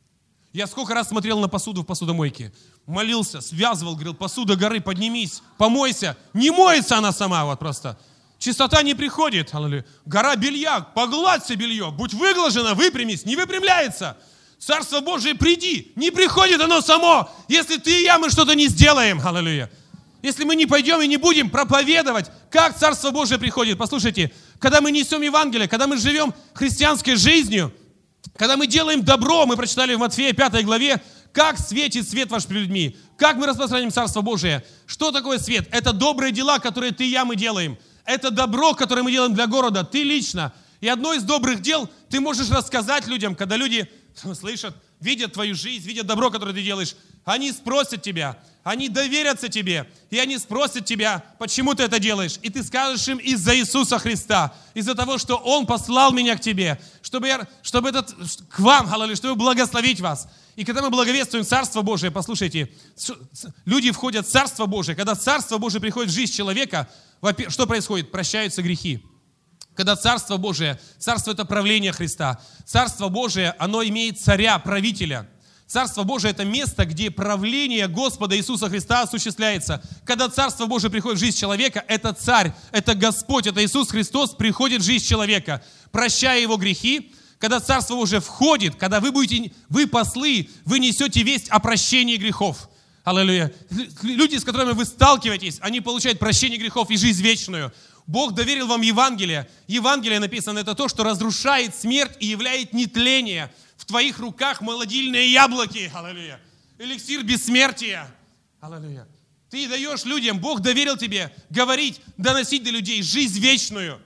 Я сколько раз смотрел на посуду в посудомойке. Молился, связывал, говорил, посуда горы, поднимись, помойся. Не моется она сама, вот просто. Чистота не приходит. Аллилуйя. Гора белья, погладься белье, будь выглажена, выпрямись, не выпрямляется. Царство Божие, приди, не приходит оно само, если ты и я, мы что-то не сделаем. Аллилуйя. Если мы не пойдем и не будем проповедовать, как Царство Божие приходит. Послушайте, когда мы несем Евангелие, когда мы живем христианской жизнью, когда мы делаем добро, мы прочитали в Матфея пятой главе, как светит свет ваш перед людьми, как мы распространяем Царство Божие. Что такое свет? Это добрые дела, которые ты и я мы делаем. Это добро, которое мы делаем для города, ты лично. И одно из добрых дел ты можешь рассказать людям, когда люди слышат, видят твою жизнь, видят добро, которое ты делаешь. Они спросят тебя, они доверятся тебе, и они спросят тебя, почему ты это делаешь. И ты скажешь им: из-за Иисуса Христа, из-за того, что Он послал меня к тебе, чтобы, я, чтобы этот, к вам, аллилуйя, чтобы благословить вас. И когда мы благовествуем Царство Божие, послушайте, люди входят в Царство Божие. Когда Царство Божие приходит в жизнь человека, что происходит? Прощаются грехи. Когда Царство Божие, Царство — это правление Христа. Царство Божие, оно имеет царя, правителя. Царство Божие — это место, где правление Господа Иисуса Христа осуществляется. Когда Царство Божие приходит в жизнь человека, это царь, это Господь, это Иисус Христос приходит в жизнь человека, прощая его грехи. Когда Царство Божие входит, когда вы будете, вы послы, вы несете весть о прощении грехов. Аллилуйя. Люди, с которыми вы сталкиваетесь, они получают прощение грехов и жизнь вечную. Бог доверил вам Евангелие. Евангелие написано, это то, что разрушает смерть и являет нетление. В твоих руках молодильные яблоки. Аллилуйя. Эликсир бессмертия. Аллилуйя. Ты даешь людям, Бог доверил тебе говорить, доносить до людей жизнь вечную.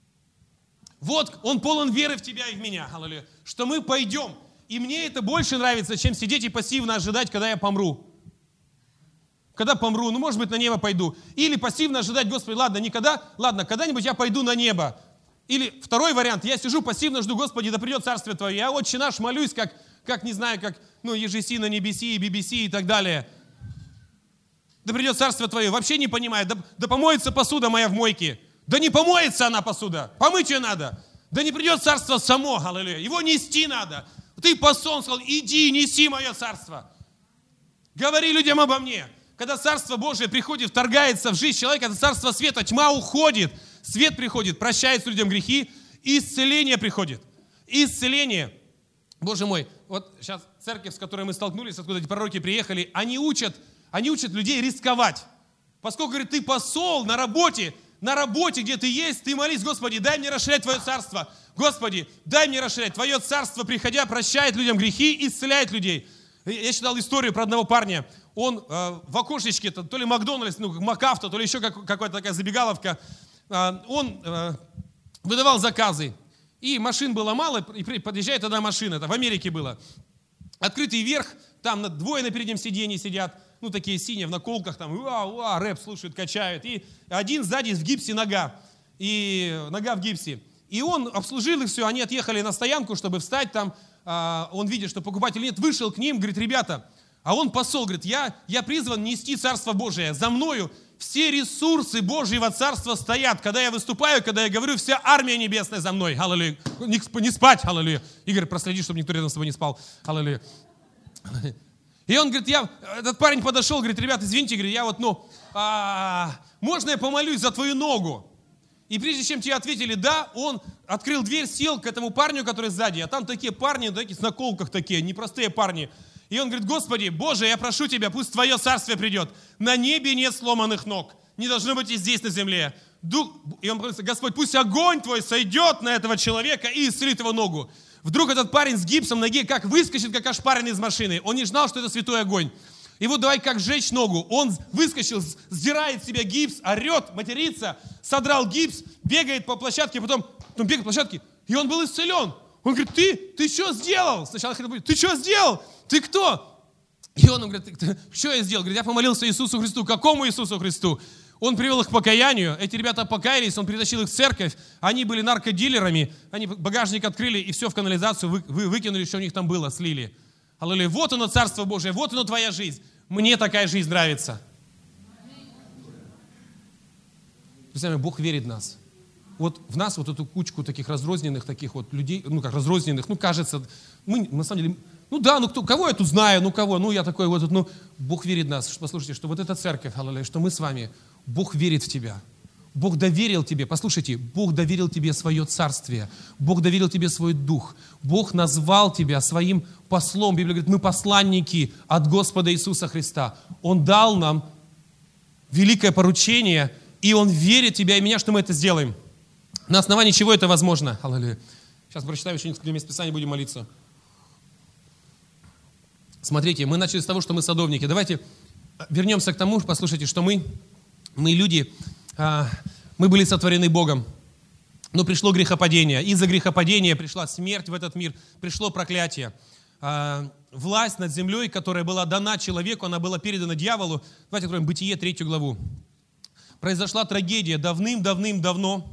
Вот, Он полон веры в тебя и в меня. Аллилуйя. Что мы пойдем. И мне это больше нравится, чем сидеть и пассивно ожидать, когда я помру. Когда помру, ну, может быть, на небо пойду. Или пассивно ожидать: Господи, ладно, никогда, ладно, когда-нибудь я пойду на небо. Или второй вариант: я сижу пассивно, жду: Господи, да придет Царствие Твое. Я Отче наш молюсь, как, как не знаю, как, ну, Ежеси на небеси, би би си и так далее. Да придет Царствие Твое. Вообще не понимаю, да, да помоется посуда моя в мойке. Да не помоется она, посуда. Помыть ее надо. Да не придет Царство само, аллилуйя. Его нести надо. Ты посол сказал: иди, неси мое Царство. Говори людям обо мне. Когда Царство Божие приходит, вторгается в жизнь человека, это Царство света, тьма уходит, свет приходит, прощается людям грехи, исцеление приходит. Исцеление. Боже мой, вот сейчас церковь, с которой мы столкнулись, откуда эти пророки приехали, они учат, они учат людей рисковать. Поскольку, говорит, ты посол на работе, на работе, где ты есть, ты молись: Господи, дай мне расширять Твое Царство. Господи, дай мне расширять. Твое Царство, приходя, прощает людям грехи, исцеляет людей. Я читал историю про одного парня. Он э, в окошечке, то, то ли Макдональдс, ну, Макафта, то ли еще как, какая-то такая забегаловка, э, он э, выдавал заказы. И машин было мало, и подъезжает одна машина, это в Америке было. Открытый верх, там двое на переднем сиденье сидят, ну, такие синие, в наколках, там, уа, уа, рэп слушают, качают. И один сзади в гипсе нога, и нога в гипсе. И он обслужил их все, они отъехали на стоянку, чтобы встать там. А, он видит, что покупателей нет, вышел к ним, говорит: ребята, а он посол, говорит, я, я призван нести Царство Божие. За мною все ресурсы Божьего Царства стоят. Когда я выступаю, когда я говорю, вся армия небесная за мной. Аллилуйя. Не, не спать, аллилуйя. Игорь, проследи, чтобы никто рядом с тобой не спал. Аллилуйя. И он говорит, я, этот парень подошел, говорит: ребята, извините, говорит, я вот, ну, а, можно я помолюсь за твою ногу? И прежде чем тебе ответили «да», он открыл дверь, сел к этому парню, который сзади. А там такие парни, такие с наколках такие, непростые парни. И он говорит: Господи, Боже, я прошу Тебя, пусть Твое Царствие придет. На небе нет сломанных ног. Не должно быть и здесь, на земле. Дух... И он говорит: Господь, пусть огонь Твой сойдет на этого человека и исцелит его ногу. Вдруг этот парень с гипсом ноги как выскочит, как ошпаренный из машины. Он не знал, что это святой огонь. И вот давай как сжечь ногу. Он выскочил, сдирает с себя гипс, орет, матерится, содрал гипс, бегает по площадке, потом, потом бегает по площадке, и он был исцелен. Он говорит: ты, ты что сделал? Сначала хотел говорить: ты что сделал? Ты кто? И он говорит: что я сделал? Говорит: я помолился Иисусу Христу. Какому Иисусу Христу? Он привел их к покаянию. Эти ребята покаялись, он притащил их в церковь. Они были наркодилерами. Они багажник открыли и все в канализацию вы, вы, выкинули, что у них там было, слили. Аллилуйя. Вот оно Царство Божие, вот оно твоя жизнь. Мне такая жизнь нравится. Друзья, Бог верит в нас. Вот в нас вот эту кучку таких разрозненных таких вот людей, ну как разрозненных, ну кажется, мы на самом деле, ну да, ну кто, кого я тут знаю, ну кого, ну я такой вот, ну Бог верит в нас. Послушайте, что вот эта церковь, аллилуйя, что мы с вами, Бог верит в тебя. Бог доверил тебе, послушайте, Бог доверил тебе свое царствие, Бог доверил тебе свой дух, Бог назвал тебя своим послом. Библия говорит: мы посланники от Господа Иисуса Христа. Он дал нам великое поручение, и Он верит в тебя и меня, что мы это сделаем. На основании чего это возможно? Аллилуйя. Сейчас прочитаем еще несколько мест Писания, будем молиться. Смотрите, мы начали с того, что мы садовники. Давайте вернемся к тому, послушайте, что мы, мы люди... Мы были сотворены Богом, но пришло грехопадение. Из-за грехопадения пришла смерть в этот мир, пришло проклятие. э, власть над землей, которая была дана человеку, она была передана дьяволу. Давайте откроем Бытие, третью главу. Произошла трагедия давным-давным-давно.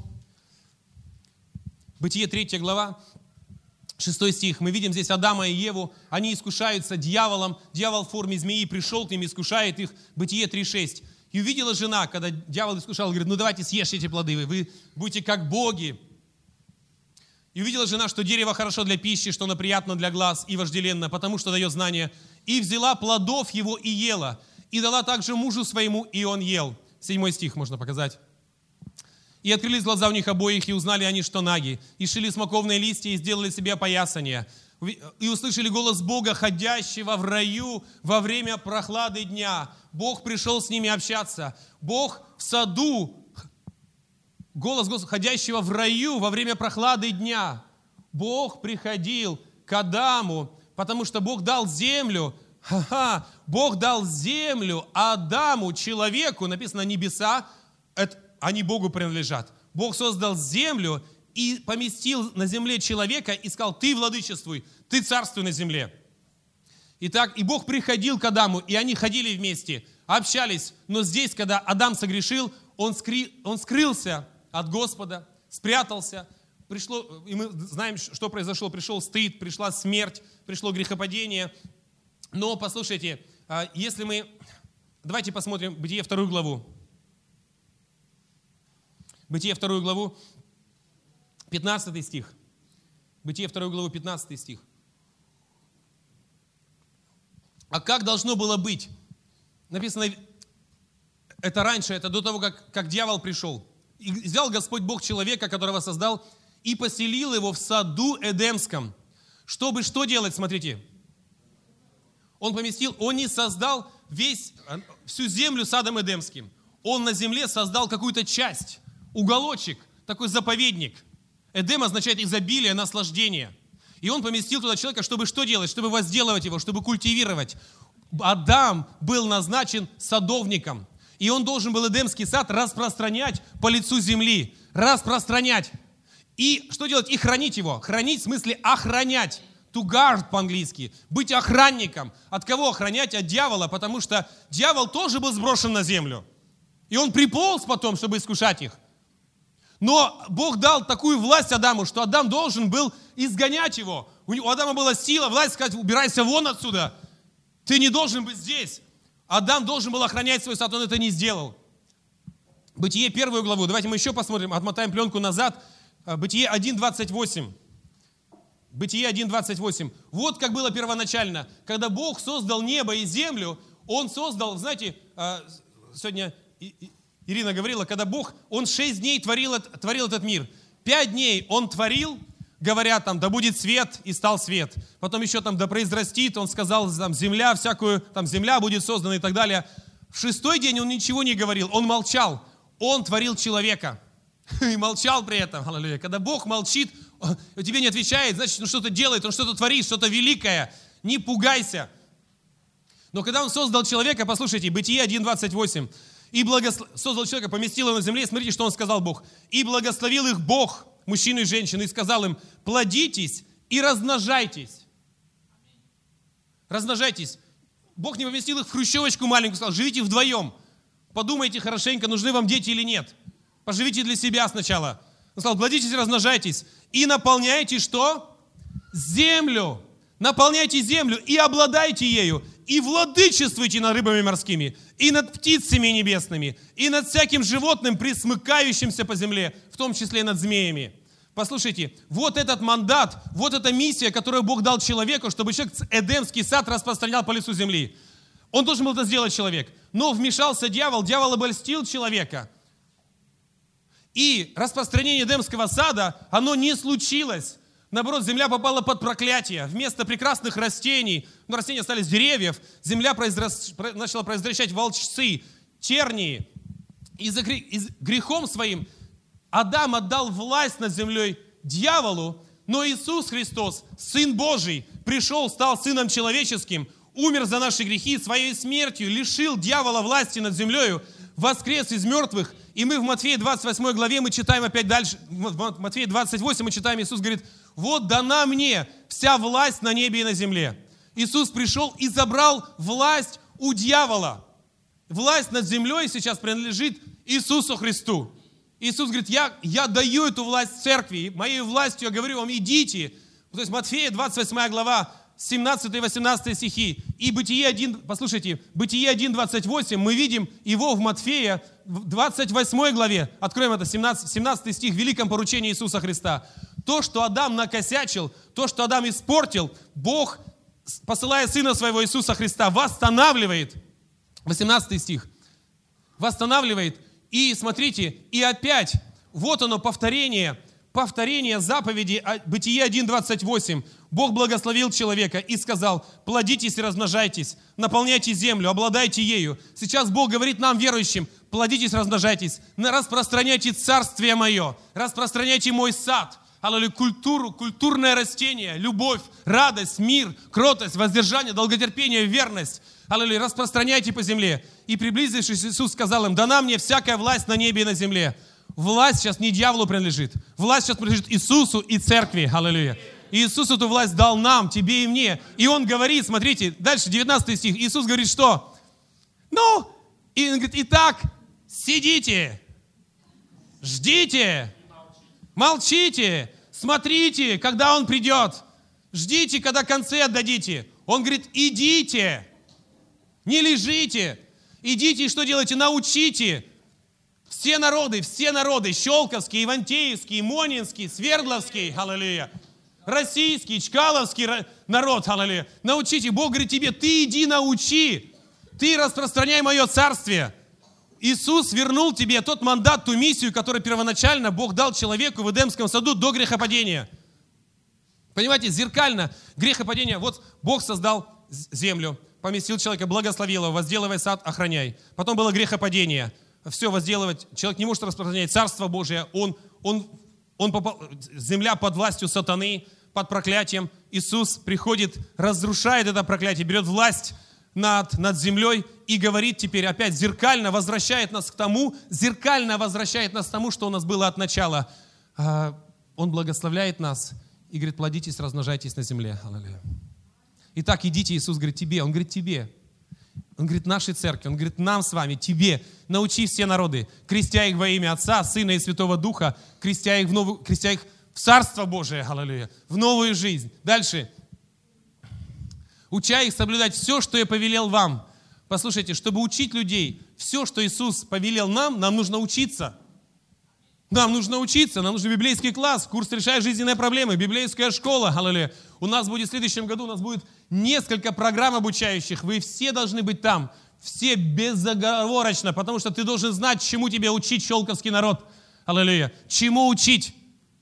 Бытие, третья глава, шестой стих. Мы видим здесь Адама и Еву. Они искушаются дьяволом. Дьявол в форме змеи пришел к ним, искушает их. Бытие три шесть. И увидела жена, когда дьявол искушал, говорит, ну давайте съешьте эти плоды, вы будете как боги. И увидела жена, что дерево хорошо для пищи, что оно приятно для глаз и вожделенно, потому что дает знание. И взяла плодов его и ела. И дала также мужу своему, и он ел. Седьмой стих можно показать. И открылись глаза у них обоих, и узнали они, что наги. И шили смоковные листья, и сделали себе опоясание. И услышали голос Бога, ходящего в раю во время прохлады дня. Бог пришел с ними общаться. Бог в саду, голос Господа, ходящего в раю во время прохлады дня. Бог приходил к Адаму, потому что Бог дал землю. Ха-ха, Бог дал землю Адаму, человеку, написано небеса, это, они Богу принадлежат. Бог создал землю и поместил на земле человека и сказал, ты владычествуй, ты царствуй на земле. Итак, и Бог приходил к Адаму, и они ходили вместе, общались. Но здесь, когда Адам согрешил, он, скри... он скрылся от Господа, спрятался. Пришло, и мы знаем, что произошло. Пришел стыд, пришла смерть, пришло грехопадение. Но послушайте, если мы... Давайте посмотрим Бытие вторую главу. Бытие вторую главу, пятнадцатый стих. Бытие вторую главу, пятнадцатый стих. А как должно было быть? Написано, это раньше, это до того, как, как дьявол пришел. И взял Господь Бог человека, которого создал, и поселил его в саду Эдемском. Чтобы что делать, смотрите. Он поместил, он не создал весь, всю землю садом Эдемским. Он на земле создал какую-то часть, уголочек, такой заповедник. Эдем означает изобилие, наслаждение. И он поместил туда человека, чтобы что делать? Чтобы возделывать его, чтобы культивировать. Адам был назначен садовником. И он должен был Эдемский сад распространять по лицу земли. Распространять. И что делать? И хранить его. Хранить в смысле охранять. To guard по-английски. Быть охранником. От кого охранять? От дьявола. Потому что дьявол тоже был сброшен на землю. И он приполз потом, чтобы искушать их. Но Бог дал такую власть Адаму, что Адам должен был изгонять его. У Адама была сила, власть сказать, убирайся вон отсюда. Ты не должен быть здесь. Адам должен был охранять свой сад, он это не сделал. Бытие первую главу. Давайте мы еще посмотрим, отмотаем пленку назад. Бытие один двадцать восемь. Бытие один двадцать восемь. Вот как было первоначально. Когда Бог создал небо и землю, Он создал, знаете, сегодня Ирина говорила, когда Бог, Он шесть дней творил, творил этот мир. Пять дней Он творил, говорят там, да будет свет, и стал свет. Потом еще там, да произрастит, Он сказал, там, земля всякую, там земля будет создана и так далее. В шестой день Он ничего не говорил, Он молчал. Он творил человека. И молчал при этом, аллилуйя. Когда Бог молчит, тебе не отвечает, значит, Он что-то делает, Он что-то творит, что-то великое. Не пугайся. Но когда Он создал человека, послушайте, Бытие один двадцать восемь. И благослов... создал человека, поместил его на земле, и смотрите, что Он сказал Бог. И благословил их Бог, мужчину и женщину, и сказал им, плодитесь и размножайтесь. Размножайтесь. Бог не поместил их в хрущевочку маленькую, сказал, живите вдвоем. Подумайте хорошенько, нужны вам дети или нет. Поживите для себя сначала. Он сказал, плодитесь и размножайтесь. И наполняйте что? Землю. Наполняйте землю и обладайте ею. И владычествуйте над рыбами морскими, и над птицами небесными, и над всяким животным, присмыкающимся по земле, в том числе и над змеями. Послушайте, вот этот мандат, вот эта миссия, которую Бог дал человеку, чтобы человек Эдемский сад распространял по лицу земли. Он должен был это сделать, человек. Но вмешался дьявол, дьявол обольстил человека. И распространение Эдемского сада, оно не случилось. Наоборот, земля попала под проклятие. Вместо прекрасных растений, ну, растения остались деревьев, земля произрас... начала произвращать волчцы, черни. И за грехом своим Адам отдал власть над землей дьяволу, но Иисус Христос, Сын Божий, пришел, стал Сыном Человеческим, умер за наши грехи, своей смертью лишил дьявола власти над землей, воскрес из мертвых. И мы в Матфея двадцать восьмой главе, мы читаем опять дальше, в Матфея двадцать восемь мы читаем, Иисус говорит, вот дана мне вся власть на небе и на земле. Иисус пришел и забрал власть у дьявола. Власть над землей сейчас принадлежит Иисусу Христу. Иисус говорит, я, я даю эту власть церкви, моей властью я говорю вам, идите. То есть Матфея, двадцать восьмая глава, семнадцатый и восемнадцатый стихи. И Бытие один, послушайте, Бытие один, двадцать восемь, мы видим его в Матфея, в двадцать восьмой главе. Откроем это, семнадцатый стих, в великом поручении Иисуса Христа. То, что Адам накосячил, то, что Адам испортил, Бог, посылая Сына Своего Иисуса Христа, восстанавливает. восемнадцатый стих. Восстанавливает. И смотрите, и опять, вот оно повторение, повторение заповеди Бытие один, двадцать восемь. Бог благословил человека и сказал, плодитесь и размножайтесь, наполняйте землю, обладайте ею. Сейчас Бог говорит нам, верующим, плодитесь, размножайтесь, распространяйте царствие мое, распространяйте мой сад. Аллилуйя, культуру, культурное растение, любовь, радость, мир, кротость, воздержание, долготерпение, верность. Аллилуйя, распространяйте по земле. И приблизившись, Иисус сказал им, дана мне всякая власть на небе и на земле. Власть сейчас не дьяволу принадлежит. Власть сейчас принадлежит Иисусу и церкви. Аллилуйя. И Иисус эту власть дал нам, тебе и мне. И Он говорит, смотрите, дальше девятнадцатый стих. Иисус говорит, что? Ну, и Он говорит, итак, сидите, ждите, молчите, смотрите, когда Он придет. Ждите, когда концы отдадите. Он говорит, идите, не лежите. Идите и что делаете? Научите. Все народы, все народы, Щелковский, Ивантеевский, Монинский, Свердловский, аллилуйя, российский, Чкаловский народ, аллилуйя. Научите. Бог говорит тебе, ты иди научи. Ты распространяй мое царствие. Иисус вернул тебе тот мандат, ту миссию, которую первоначально Бог дал человеку в Эдемском саду до грехопадения. Понимаете, зеркально грехопадение. Вот Бог создал землю, поместил человека, благословил его, возделывай сад, охраняй. Потом было грехопадение. Все возделывать, человек не может распространять Царство Божие. Он, он, он попал, земля под властью сатаны, под проклятием. Иисус приходит, разрушает это проклятие, берет власть над, над землей и говорит теперь опять зеркально, возвращает нас к тому, зеркально возвращает нас к тому, что у нас было от начала. Он благословляет нас и говорит, плодитесь, размножайтесь на земле. Аллилуйя. Итак, идите, Иисус говорит тебе, Он говорит тебе. Он говорит нашей церкви, Он говорит нам с вами, тебе, научи все народы, крестя их во имя Отца, Сына и Святого Духа, крестя их в, новую, крестя их в Царство Божие, аллилуйя, в новую жизнь. Дальше. Уча их соблюдать все, что я повелел вам. Послушайте, чтобы учить людей, все, что Иисус повелел нам, нам нужно учиться. Нам нужно учиться, нам нужен библейский класс, курс «Решая жизненные проблемы», библейская школа, аллилуйя. У нас будет в следующем году, у нас будет несколько программ обучающих, вы все должны быть там, все безоговорочно, потому что ты должен знать, чему тебе учить, щелковский народ, аллилуйя, чему учить.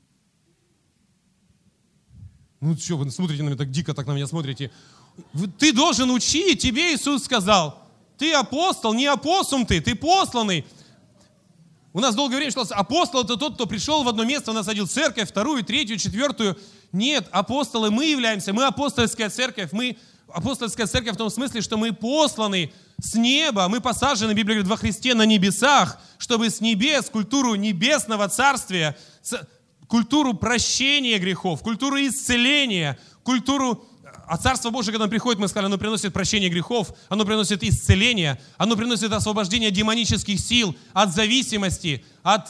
Ну что, вы смотрите на меня так дико, так на меня смотрите. Ты должен учить, тебе Иисус сказал, ты апостол, не опоссум ты, ты посланный. У нас долгое время считалось, апостол это тот, кто пришел в одно место, насадил церковь, вторую, третью, четвертую. Нет, апостолы мы являемся, мы апостольская церковь, мы апостольская церковь в том смысле, что мы посланы с неба, мы посажены, Библия говорит, во Христе на небесах, чтобы с небес культуру небесного царствия, культуру прощения грехов, культуру исцеления, культуру... А Царство Божие, когда оно приходит, мы сказали, оно приносит прощение грехов, оно приносит исцеление, оно приносит освобождение демонических сил от зависимости, от,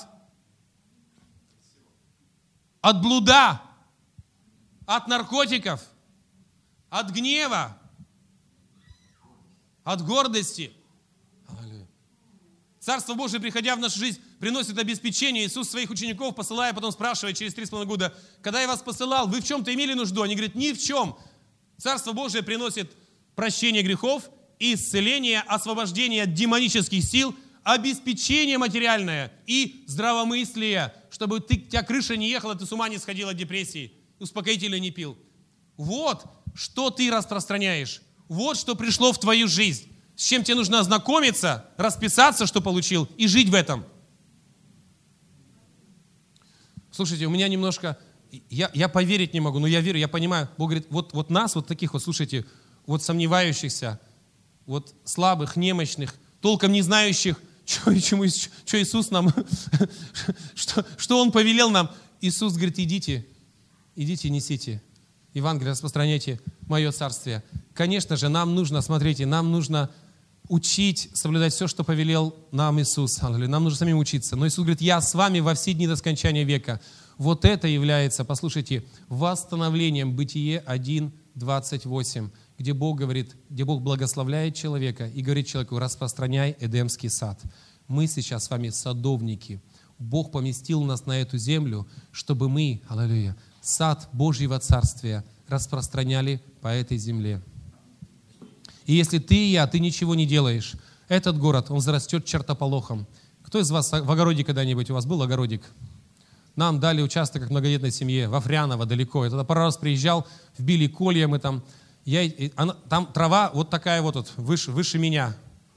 от блуда, от наркотиков, от гнева, от гордости. Царство Божие, приходя в нашу жизнь, приносит обеспечение. Иисус своих учеников посылая, потом спрашивает через три с половиной года, когда я вас посылал, вы в чем-то имели нужду? Они говорят, ни в чем. Царство Божие приносит прощение грехов, исцеление, освобождение от демонических сил, обеспечение материальное и здравомыслие, чтобы ты, у тебя крыша не ехала, ты с ума не сходил от депрессии, успокоительное не пил. Вот что ты распространяешь, вот что пришло в твою жизнь, с чем тебе нужно ознакомиться, расписаться, что получил, и жить в этом. Слушайте, у меня немножко... Я, я поверить не могу, но я верю, я понимаю. Бог говорит, вот, вот нас, вот таких вот, слушайте, вот сомневающихся, вот слабых, немощных, толком не знающих, что, чему, что Иисус нам, что, что Он повелел нам. Иисус говорит, идите, идите, несите. Евангелие, распространяйте мое царствие. Конечно же, нам нужно, смотрите, нам нужно учить, соблюдать все, что повелел нам Иисус. Аллилуйя. Нам нужно самим учиться. Но Иисус говорит, я с вами во все дни до скончания века. Вот это является, послушайте, восстановлением. Бытие один, двадцать восемь, где Бог говорит, где Бог благословляет человека и говорит человеку, распространяй Эдемский сад. Мы сейчас с вами садовники. Бог поместил нас на эту землю, чтобы мы, аллилуйя, сад Божьего Царствия распространяли по этой земле. И если ты и я, ты ничего не делаешь, этот город, он зарастет чертополохом. Кто из вас в огороде когда-нибудь, у вас был огородик? Нам дали участок, как в многодетной семье, во Фряново далеко. Я тогда пару раз приезжал, вбили колья, мы там, я, она, там трава вот такая вот, вот выше, выше меня.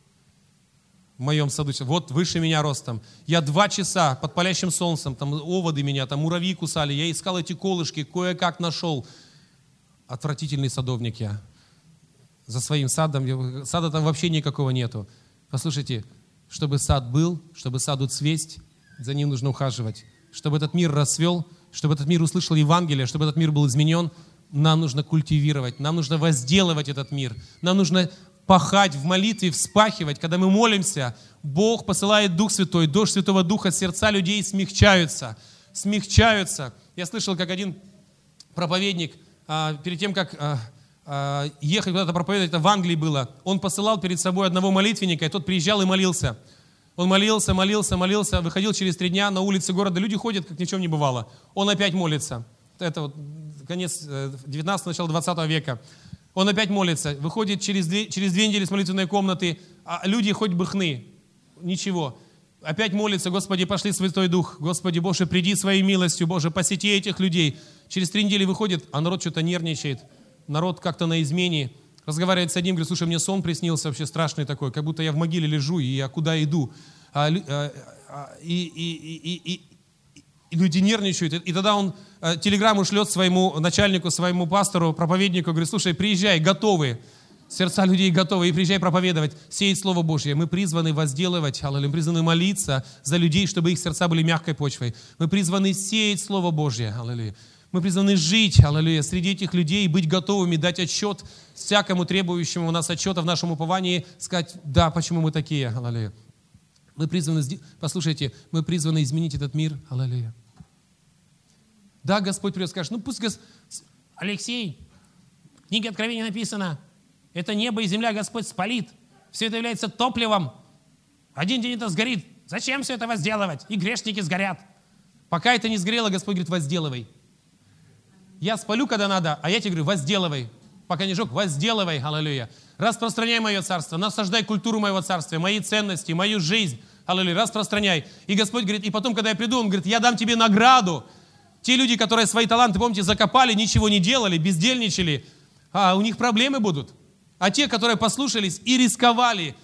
В моем саду, вот выше меня ростом. Я два часа под палящим солнцем, там оводы меня, там муравьи кусали, я искал эти колышки, кое-как нашел. Отвратительный садовник я. За своим садом, сада там вообще никакого нету. Послушайте, чтобы сад был, чтобы саду цвесть, за ним нужно ухаживать. Чтобы этот мир расцвел, чтобы этот мир услышал Евангелие, чтобы этот мир был изменен, нам нужно культивировать, нам нужно возделывать этот мир, нам нужно пахать в молитве, вспахивать. Когда мы молимся, Бог посылает Дух Святой, дождь Святого Духа, сердца людей смягчаются, смягчаются. Я слышал, как один проповедник, а, перед тем, как а, а, ехать куда-то проповедовать, это в Англии было, он посылал перед собой одного молитвенника, и тот приезжал и молился. Он молился, молился, молился, выходил через три дня на улицы города, люди ходят, как ни в чем не бывало. Он опять молится. Это вот конец девятнадцатого, начало двадцатого века. Он опять молится, выходит через две, через две недели с молитвенной комнаты, а люди хоть бы хны, ничего. Опять молится, Господи, пошли Святой Дух, Господи, Боже, приди своей милостью, Боже, посети этих людей. Через три недели выходит, а народ что-то нервничает, народ как-то на измене, разговаривает с одним, говорит, слушай, мне сон приснился вообще страшный такой, как будто я в могиле лежу, и я куда иду. А, а, а, и, и, и, и, и люди нервничают, и тогда он а, телеграмму шлет своему начальнику, своему пастору, проповеднику, говорит, слушай, приезжай, готовы, сердца людей готовы, и приезжай проповедовать, сеять Слово Божье. Мы призваны возделывать, аллилуйя, мы призваны молиться за людей, чтобы их сердца были мягкой почвой. Мы призваны сеять Слово Божье, аллилуйя. Мы призваны жить, аллилуйя, среди этих людей, быть готовыми, дать отчет всякому требующему у нас отчета в нашем уповании, сказать, да, почему мы такие, аллилуйя. Мы призваны, послушайте, мы призваны изменить этот мир, аллилуйя. Да, Господь придет, скажет, ну пусть Господь... Алексей, в книге Откровения написано, это небо и земля Господь спалит. Все это является топливом. Один день это сгорит. Зачем все это возделывать? И грешники сгорят. Пока это не сгорело, Господь говорит, возделывай. Я спалю, когда надо, а я тебе говорю, возделывай. Пока не жег, возделывай, аллилуйя. Распространяй мое царство, насаждай культуру моего царствия, мои ценности, мою жизнь, аллилуйя, распространяй. И Господь говорит, и потом, когда я приду, Он говорит, я дам тебе награду. Те люди, которые свои таланты, помните, закопали, ничего не делали, бездельничали, а у них проблемы будут. А те, которые послушались и рисковали,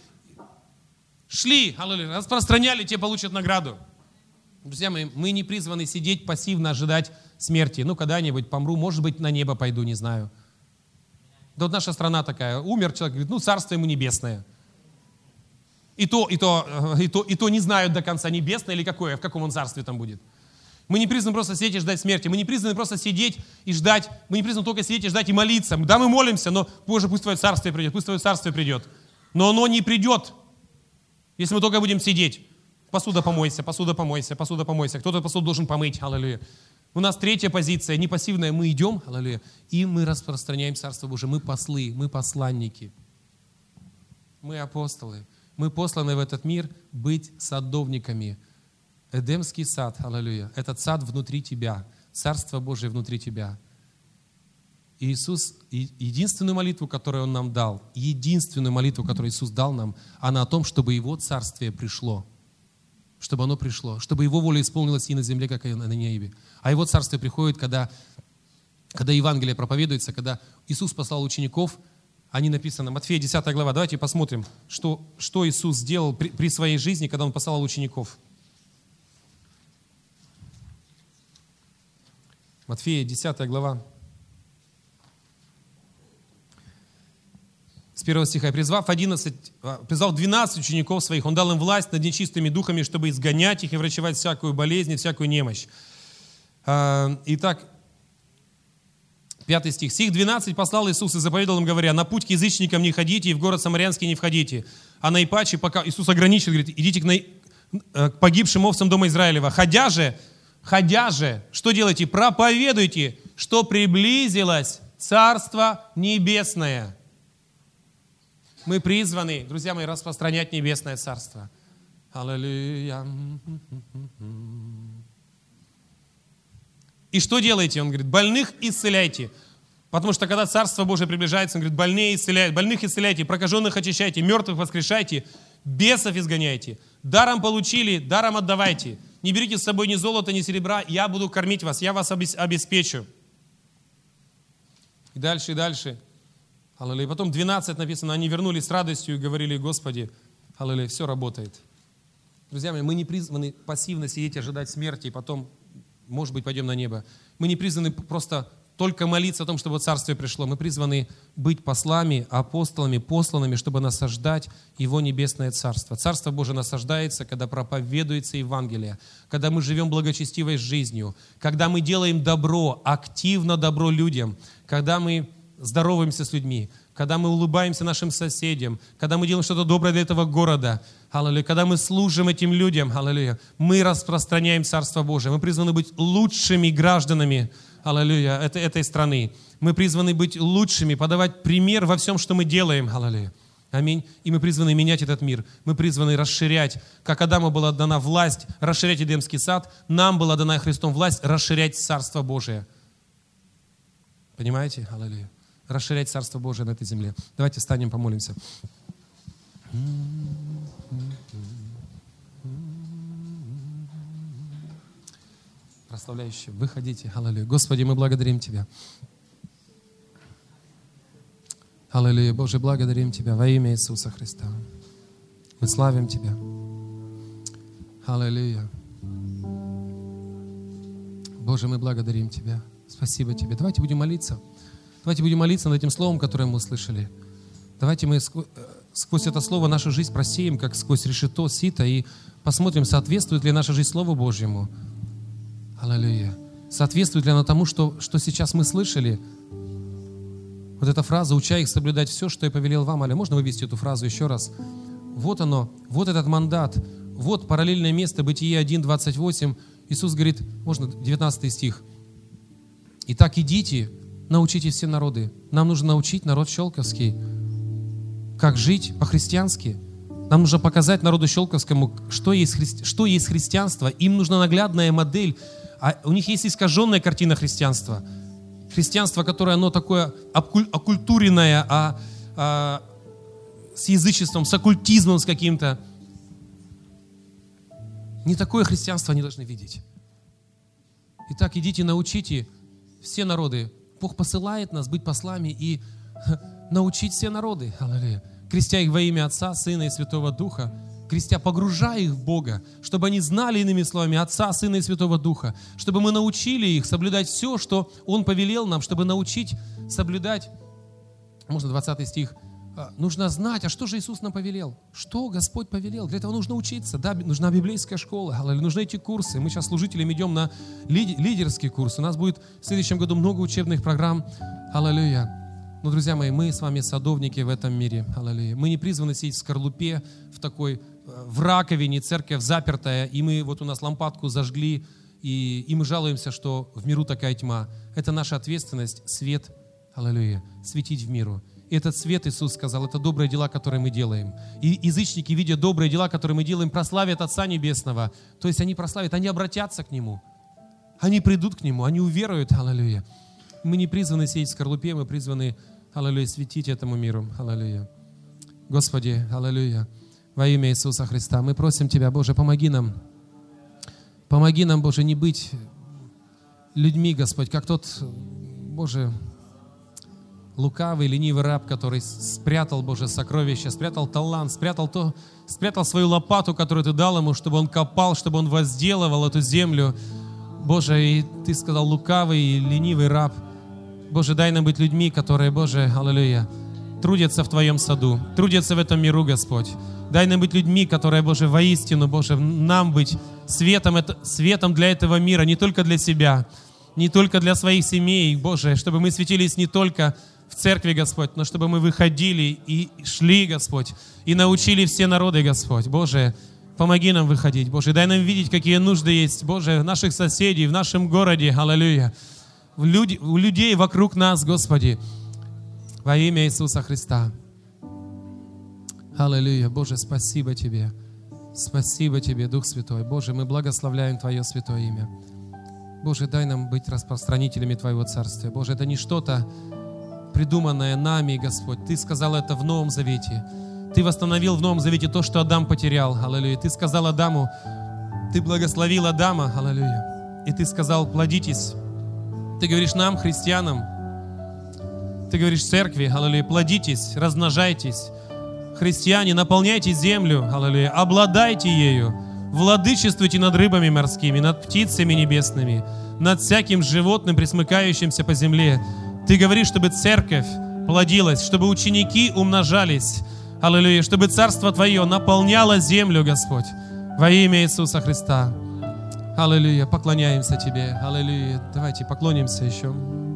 шли, аллилуйя, распространяли, те получат награду. Друзья мои, мы не призваны сидеть пассивно, ожидать смерти. Ну, когда-нибудь помру, может быть, на небо пойду, не знаю. Да вот наша страна такая, умер человек, говорит, ну, царство ему небесное. И то, и то, и то, и то не знают до конца, небесное или какое, в каком он царстве там будет. Мы не призваны просто сидеть и ждать смерти. Мы не призваны просто сидеть и ждать. Мы не призваны только сидеть и ждать и молиться. Да, мы молимся, но, Боже, пусть Твое царствие придет, пусть Твое царствие придет. Но оно не придет, если мы только будем сидеть. Посуда помойся, посуда помойся, посуда помойся. Кто-то посуду должен помыть, аллилуйя. У нас третья позиция, не пассивная. Мы идем, аллилуйя, и мы распространяем Царство Божие. Мы послы, мы посланники. Мы апостолы. Мы посланы в этот мир быть садовниками. Эдемский сад, аллилуйя, этот сад внутри тебя, Царство Божие внутри тебя. И Иисус, единственную молитву, которую Он нам дал, единственную молитву, которую Иисус дал нам, она о том, чтобы Его Царствие пришло. Чтобы оно пришло, чтобы Его воля исполнилась и на земле, как и на небе. А Его Царствие приходит, когда, когда Евангелие проповедуется, когда Иисус послал учеников, они написаны, Матфея десятая глава, давайте посмотрим, что, что Иисус сделал при, при своей жизни, когда Он послал учеников. Матфея десятая глава. С первого стиха. «И призвав, одиннадцать, призвав двенадцать учеников своих, Он дал им власть над нечистыми духами, чтобы изгонять их и врачевать всякую болезнь и всякую немощь». Итак, Пятый стих. «Сих двенадцать послал Иисус и заповедал им, говоря, на путь к язычникам не ходите и в город Самарянский не входите. А наипаче, пока Иисус ограничил, говорит, идите к, на... к погибшим овцам дома Израилева. Ходя же, ходя же, что делайте? Проповедуйте, что приблизилось Царство Небесное». Мы призваны, друзья мои, распространять Небесное Царство. Аллилуйя. И что делаете? Он говорит, больных исцеляйте. Потому что когда Царство Божие приближается, он говорит, больные исцеляйте, больных исцеляйте, прокаженных очищайте, мертвых воскрешайте, бесов изгоняйте. Даром получили, даром отдавайте. Не берите с собой ни золота, ни серебра, я буду кормить вас, я вас обеспечу. И дальше, и дальше. Аллилуйя. И потом двенадцать написано, они вернулись с радостью и говорили, Господи, аллилуйя, все работает. Друзья мои, мы не призваны пассивно сидеть, ожидать смерти, и потом, может быть, пойдем на небо. Мы не призваны просто только молиться о том, чтобы Царствие пришло. Мы призваны быть послами, апостолами, посланными, чтобы насаждать Его Небесное Царство. Царство Божие насаждается, когда проповедуется Евангелие, когда мы живем благочестивой жизнью, когда мы делаем добро, активно добро людям, когда мы здороваемся с людьми, когда мы улыбаемся нашим соседям, когда мы делаем что-то доброе для этого города, аллилуйя, когда мы служим этим людям, аллилуйя, мы распространяем Царство Божие. Мы призваны быть лучшими гражданами, аллилуйя, этой, этой страны. Мы призваны быть лучшими, подавать пример во всем, что мы делаем, аллилуйя. Аминь. И мы призваны менять этот мир. Мы призваны расширять, как Адаму была дана власть расширять Эдемский сад, нам была дана Христом власть расширять Царство Божие. Понимаете? Аллилуйя. Расширять Царство Божие на этой земле. Давайте встанем, помолимся. Прославляющие, выходите. Аллилуйя. Господи, мы благодарим Тебя. Аллилуйя. Боже, благодарим Тебя во имя Иисуса Христа. Мы славим Тебя. Аллилуйя. Боже, мы благодарим Тебя. Спасибо Тебе. Давайте будем молиться. Давайте будем молиться над этим словом, которое мы услышали. Давайте мы сквозь это слово нашу жизнь просеем, как сквозь решето, сито, и посмотрим, соответствует ли наша жизнь Слову Божьему. Аллилуйя. Соответствует ли она тому, что, что сейчас мы слышали? Вот эта фраза, уча их соблюдать все, что я повелел вам. Аля, можно вывести эту фразу еще раз? Вот оно, вот этот мандат, вот параллельное место, Бытие один, двадцать восемь. Иисус говорит, можно девятнадцатый стих. «Итак, идите, научите все народы». Нам нужно научить народ Щелковский, как жить по-христиански. Нам нужно показать народу Щелковскому, что есть, хри... что есть христианство. Им нужна наглядная модель. А у них есть искаженная картина христианства. Христианство, которое оно такое оккуль... оккультуренное, а, а, с язычеством, с оккультизмом с каким-то. Не такое христианство они должны видеть. Итак, идите, научите все народы. Бог посылает нас быть послами и научить все народы. Аллилуйя. Крестя их во имя Отца, Сына и Святого Духа. Крестя, погружая их в Бога, чтобы они знали, иными словами, Отца, Сына и Святого Духа. Чтобы мы научили их соблюдать все, что Он повелел нам, чтобы научить соблюдать. Можно двадцатый стих. Нужно знать, а что же Иисус нам повелел? Что Господь повелел? Для этого нужно учиться. Да, нужна библейская школа, нужны эти курсы. Мы сейчас служителям идем на лидерский курс. У нас будет в следующем году много учебных программ. Аллилуйя. Но, друзья мои, мы с вами садовники в этом мире. Аллилуйя. Мы не призваны сидеть в скорлупе, в такой, в раковине, церковь запертая, и мы, вот у нас лампадку зажгли, и, и мы жалуемся, что в миру такая тьма. Это наша ответственность, свет, аллилуйя, светить в миру. И этот свет, Иисус сказал, это добрые дела, которые мы делаем. И язычники, видя добрые дела, которые мы делаем, прославят Отца Небесного. То есть они прославят, они обратятся к Нему. Они придут к Нему, они уверуют, аллилуйя. Мы не призваны сеять в скорлупе, мы призваны, аллилуйя, светить этому миру, аллилуйя. Господи, аллилуйя, во имя Иисуса Христа, мы просим Тебя, Боже, помоги нам. Помоги нам, Боже, не быть людьми, Господь, как тот, Боже, лукавый, ленивый раб, который спрятал, Боже, сокровище, спрятал талант, спрятал, то, спрятал свою лопату, которую Ты дал ему, чтобы он копал, чтобы он возделывал эту землю. Боже, и Ты сказал, лукавый и ленивый раб. Боже, дай нам быть людьми, которые, Боже, аллилуйя, трудятся в Твоем саду, трудятся в этом миру, Господь. Дай нам быть людьми, которые, Боже, воистину, Боже, нам быть светом, это, светом для этого мира, не только для себя. не только для своих семей, Боже, чтобы мы светились не только в церкви, Господь, но чтобы мы выходили и шли, Господь, и научили все народы, Господь. Боже, помоги нам выходить, Боже, дай нам видеть, какие нужды есть, Боже, наших соседей, в нашем городе, аллилуйя, у людей вокруг нас, Господи, во имя Иисуса Христа. Аллилуйя, Боже, спасибо Тебе, спасибо Тебе, Дух Святой. Боже, мы благословляем Твое святое имя. Боже, дай нам быть распространителями Твоего Царствия. Боже, это не что-то придуманное нами, Господь. Ты сказал это в Новом Завете. Ты восстановил в Новом Завете то, что Адам потерял. Аллилуйя. Ты сказал Адаму, Ты благословил Адама. Аллилуйя. И Ты сказал, плодитесь. Ты говоришь нам, христианам, Ты говоришь церкви, аллилуйя, плодитесь, размножайтесь. Христиане, наполняйте землю, аллилуйя, обладайте ею, владычествуйте над рыбами морскими, над птицами небесными, над всяким животным, пресмыкающимся по земле. Ты говоришь, чтобы церковь плодилась, чтобы ученики умножались, аллилуйя, чтобы Царство Твое наполняло землю, Господь, во имя Иисуса Христа. Аллилуйя, поклоняемся Тебе, аллилуйя. Давайте поклонимся еще.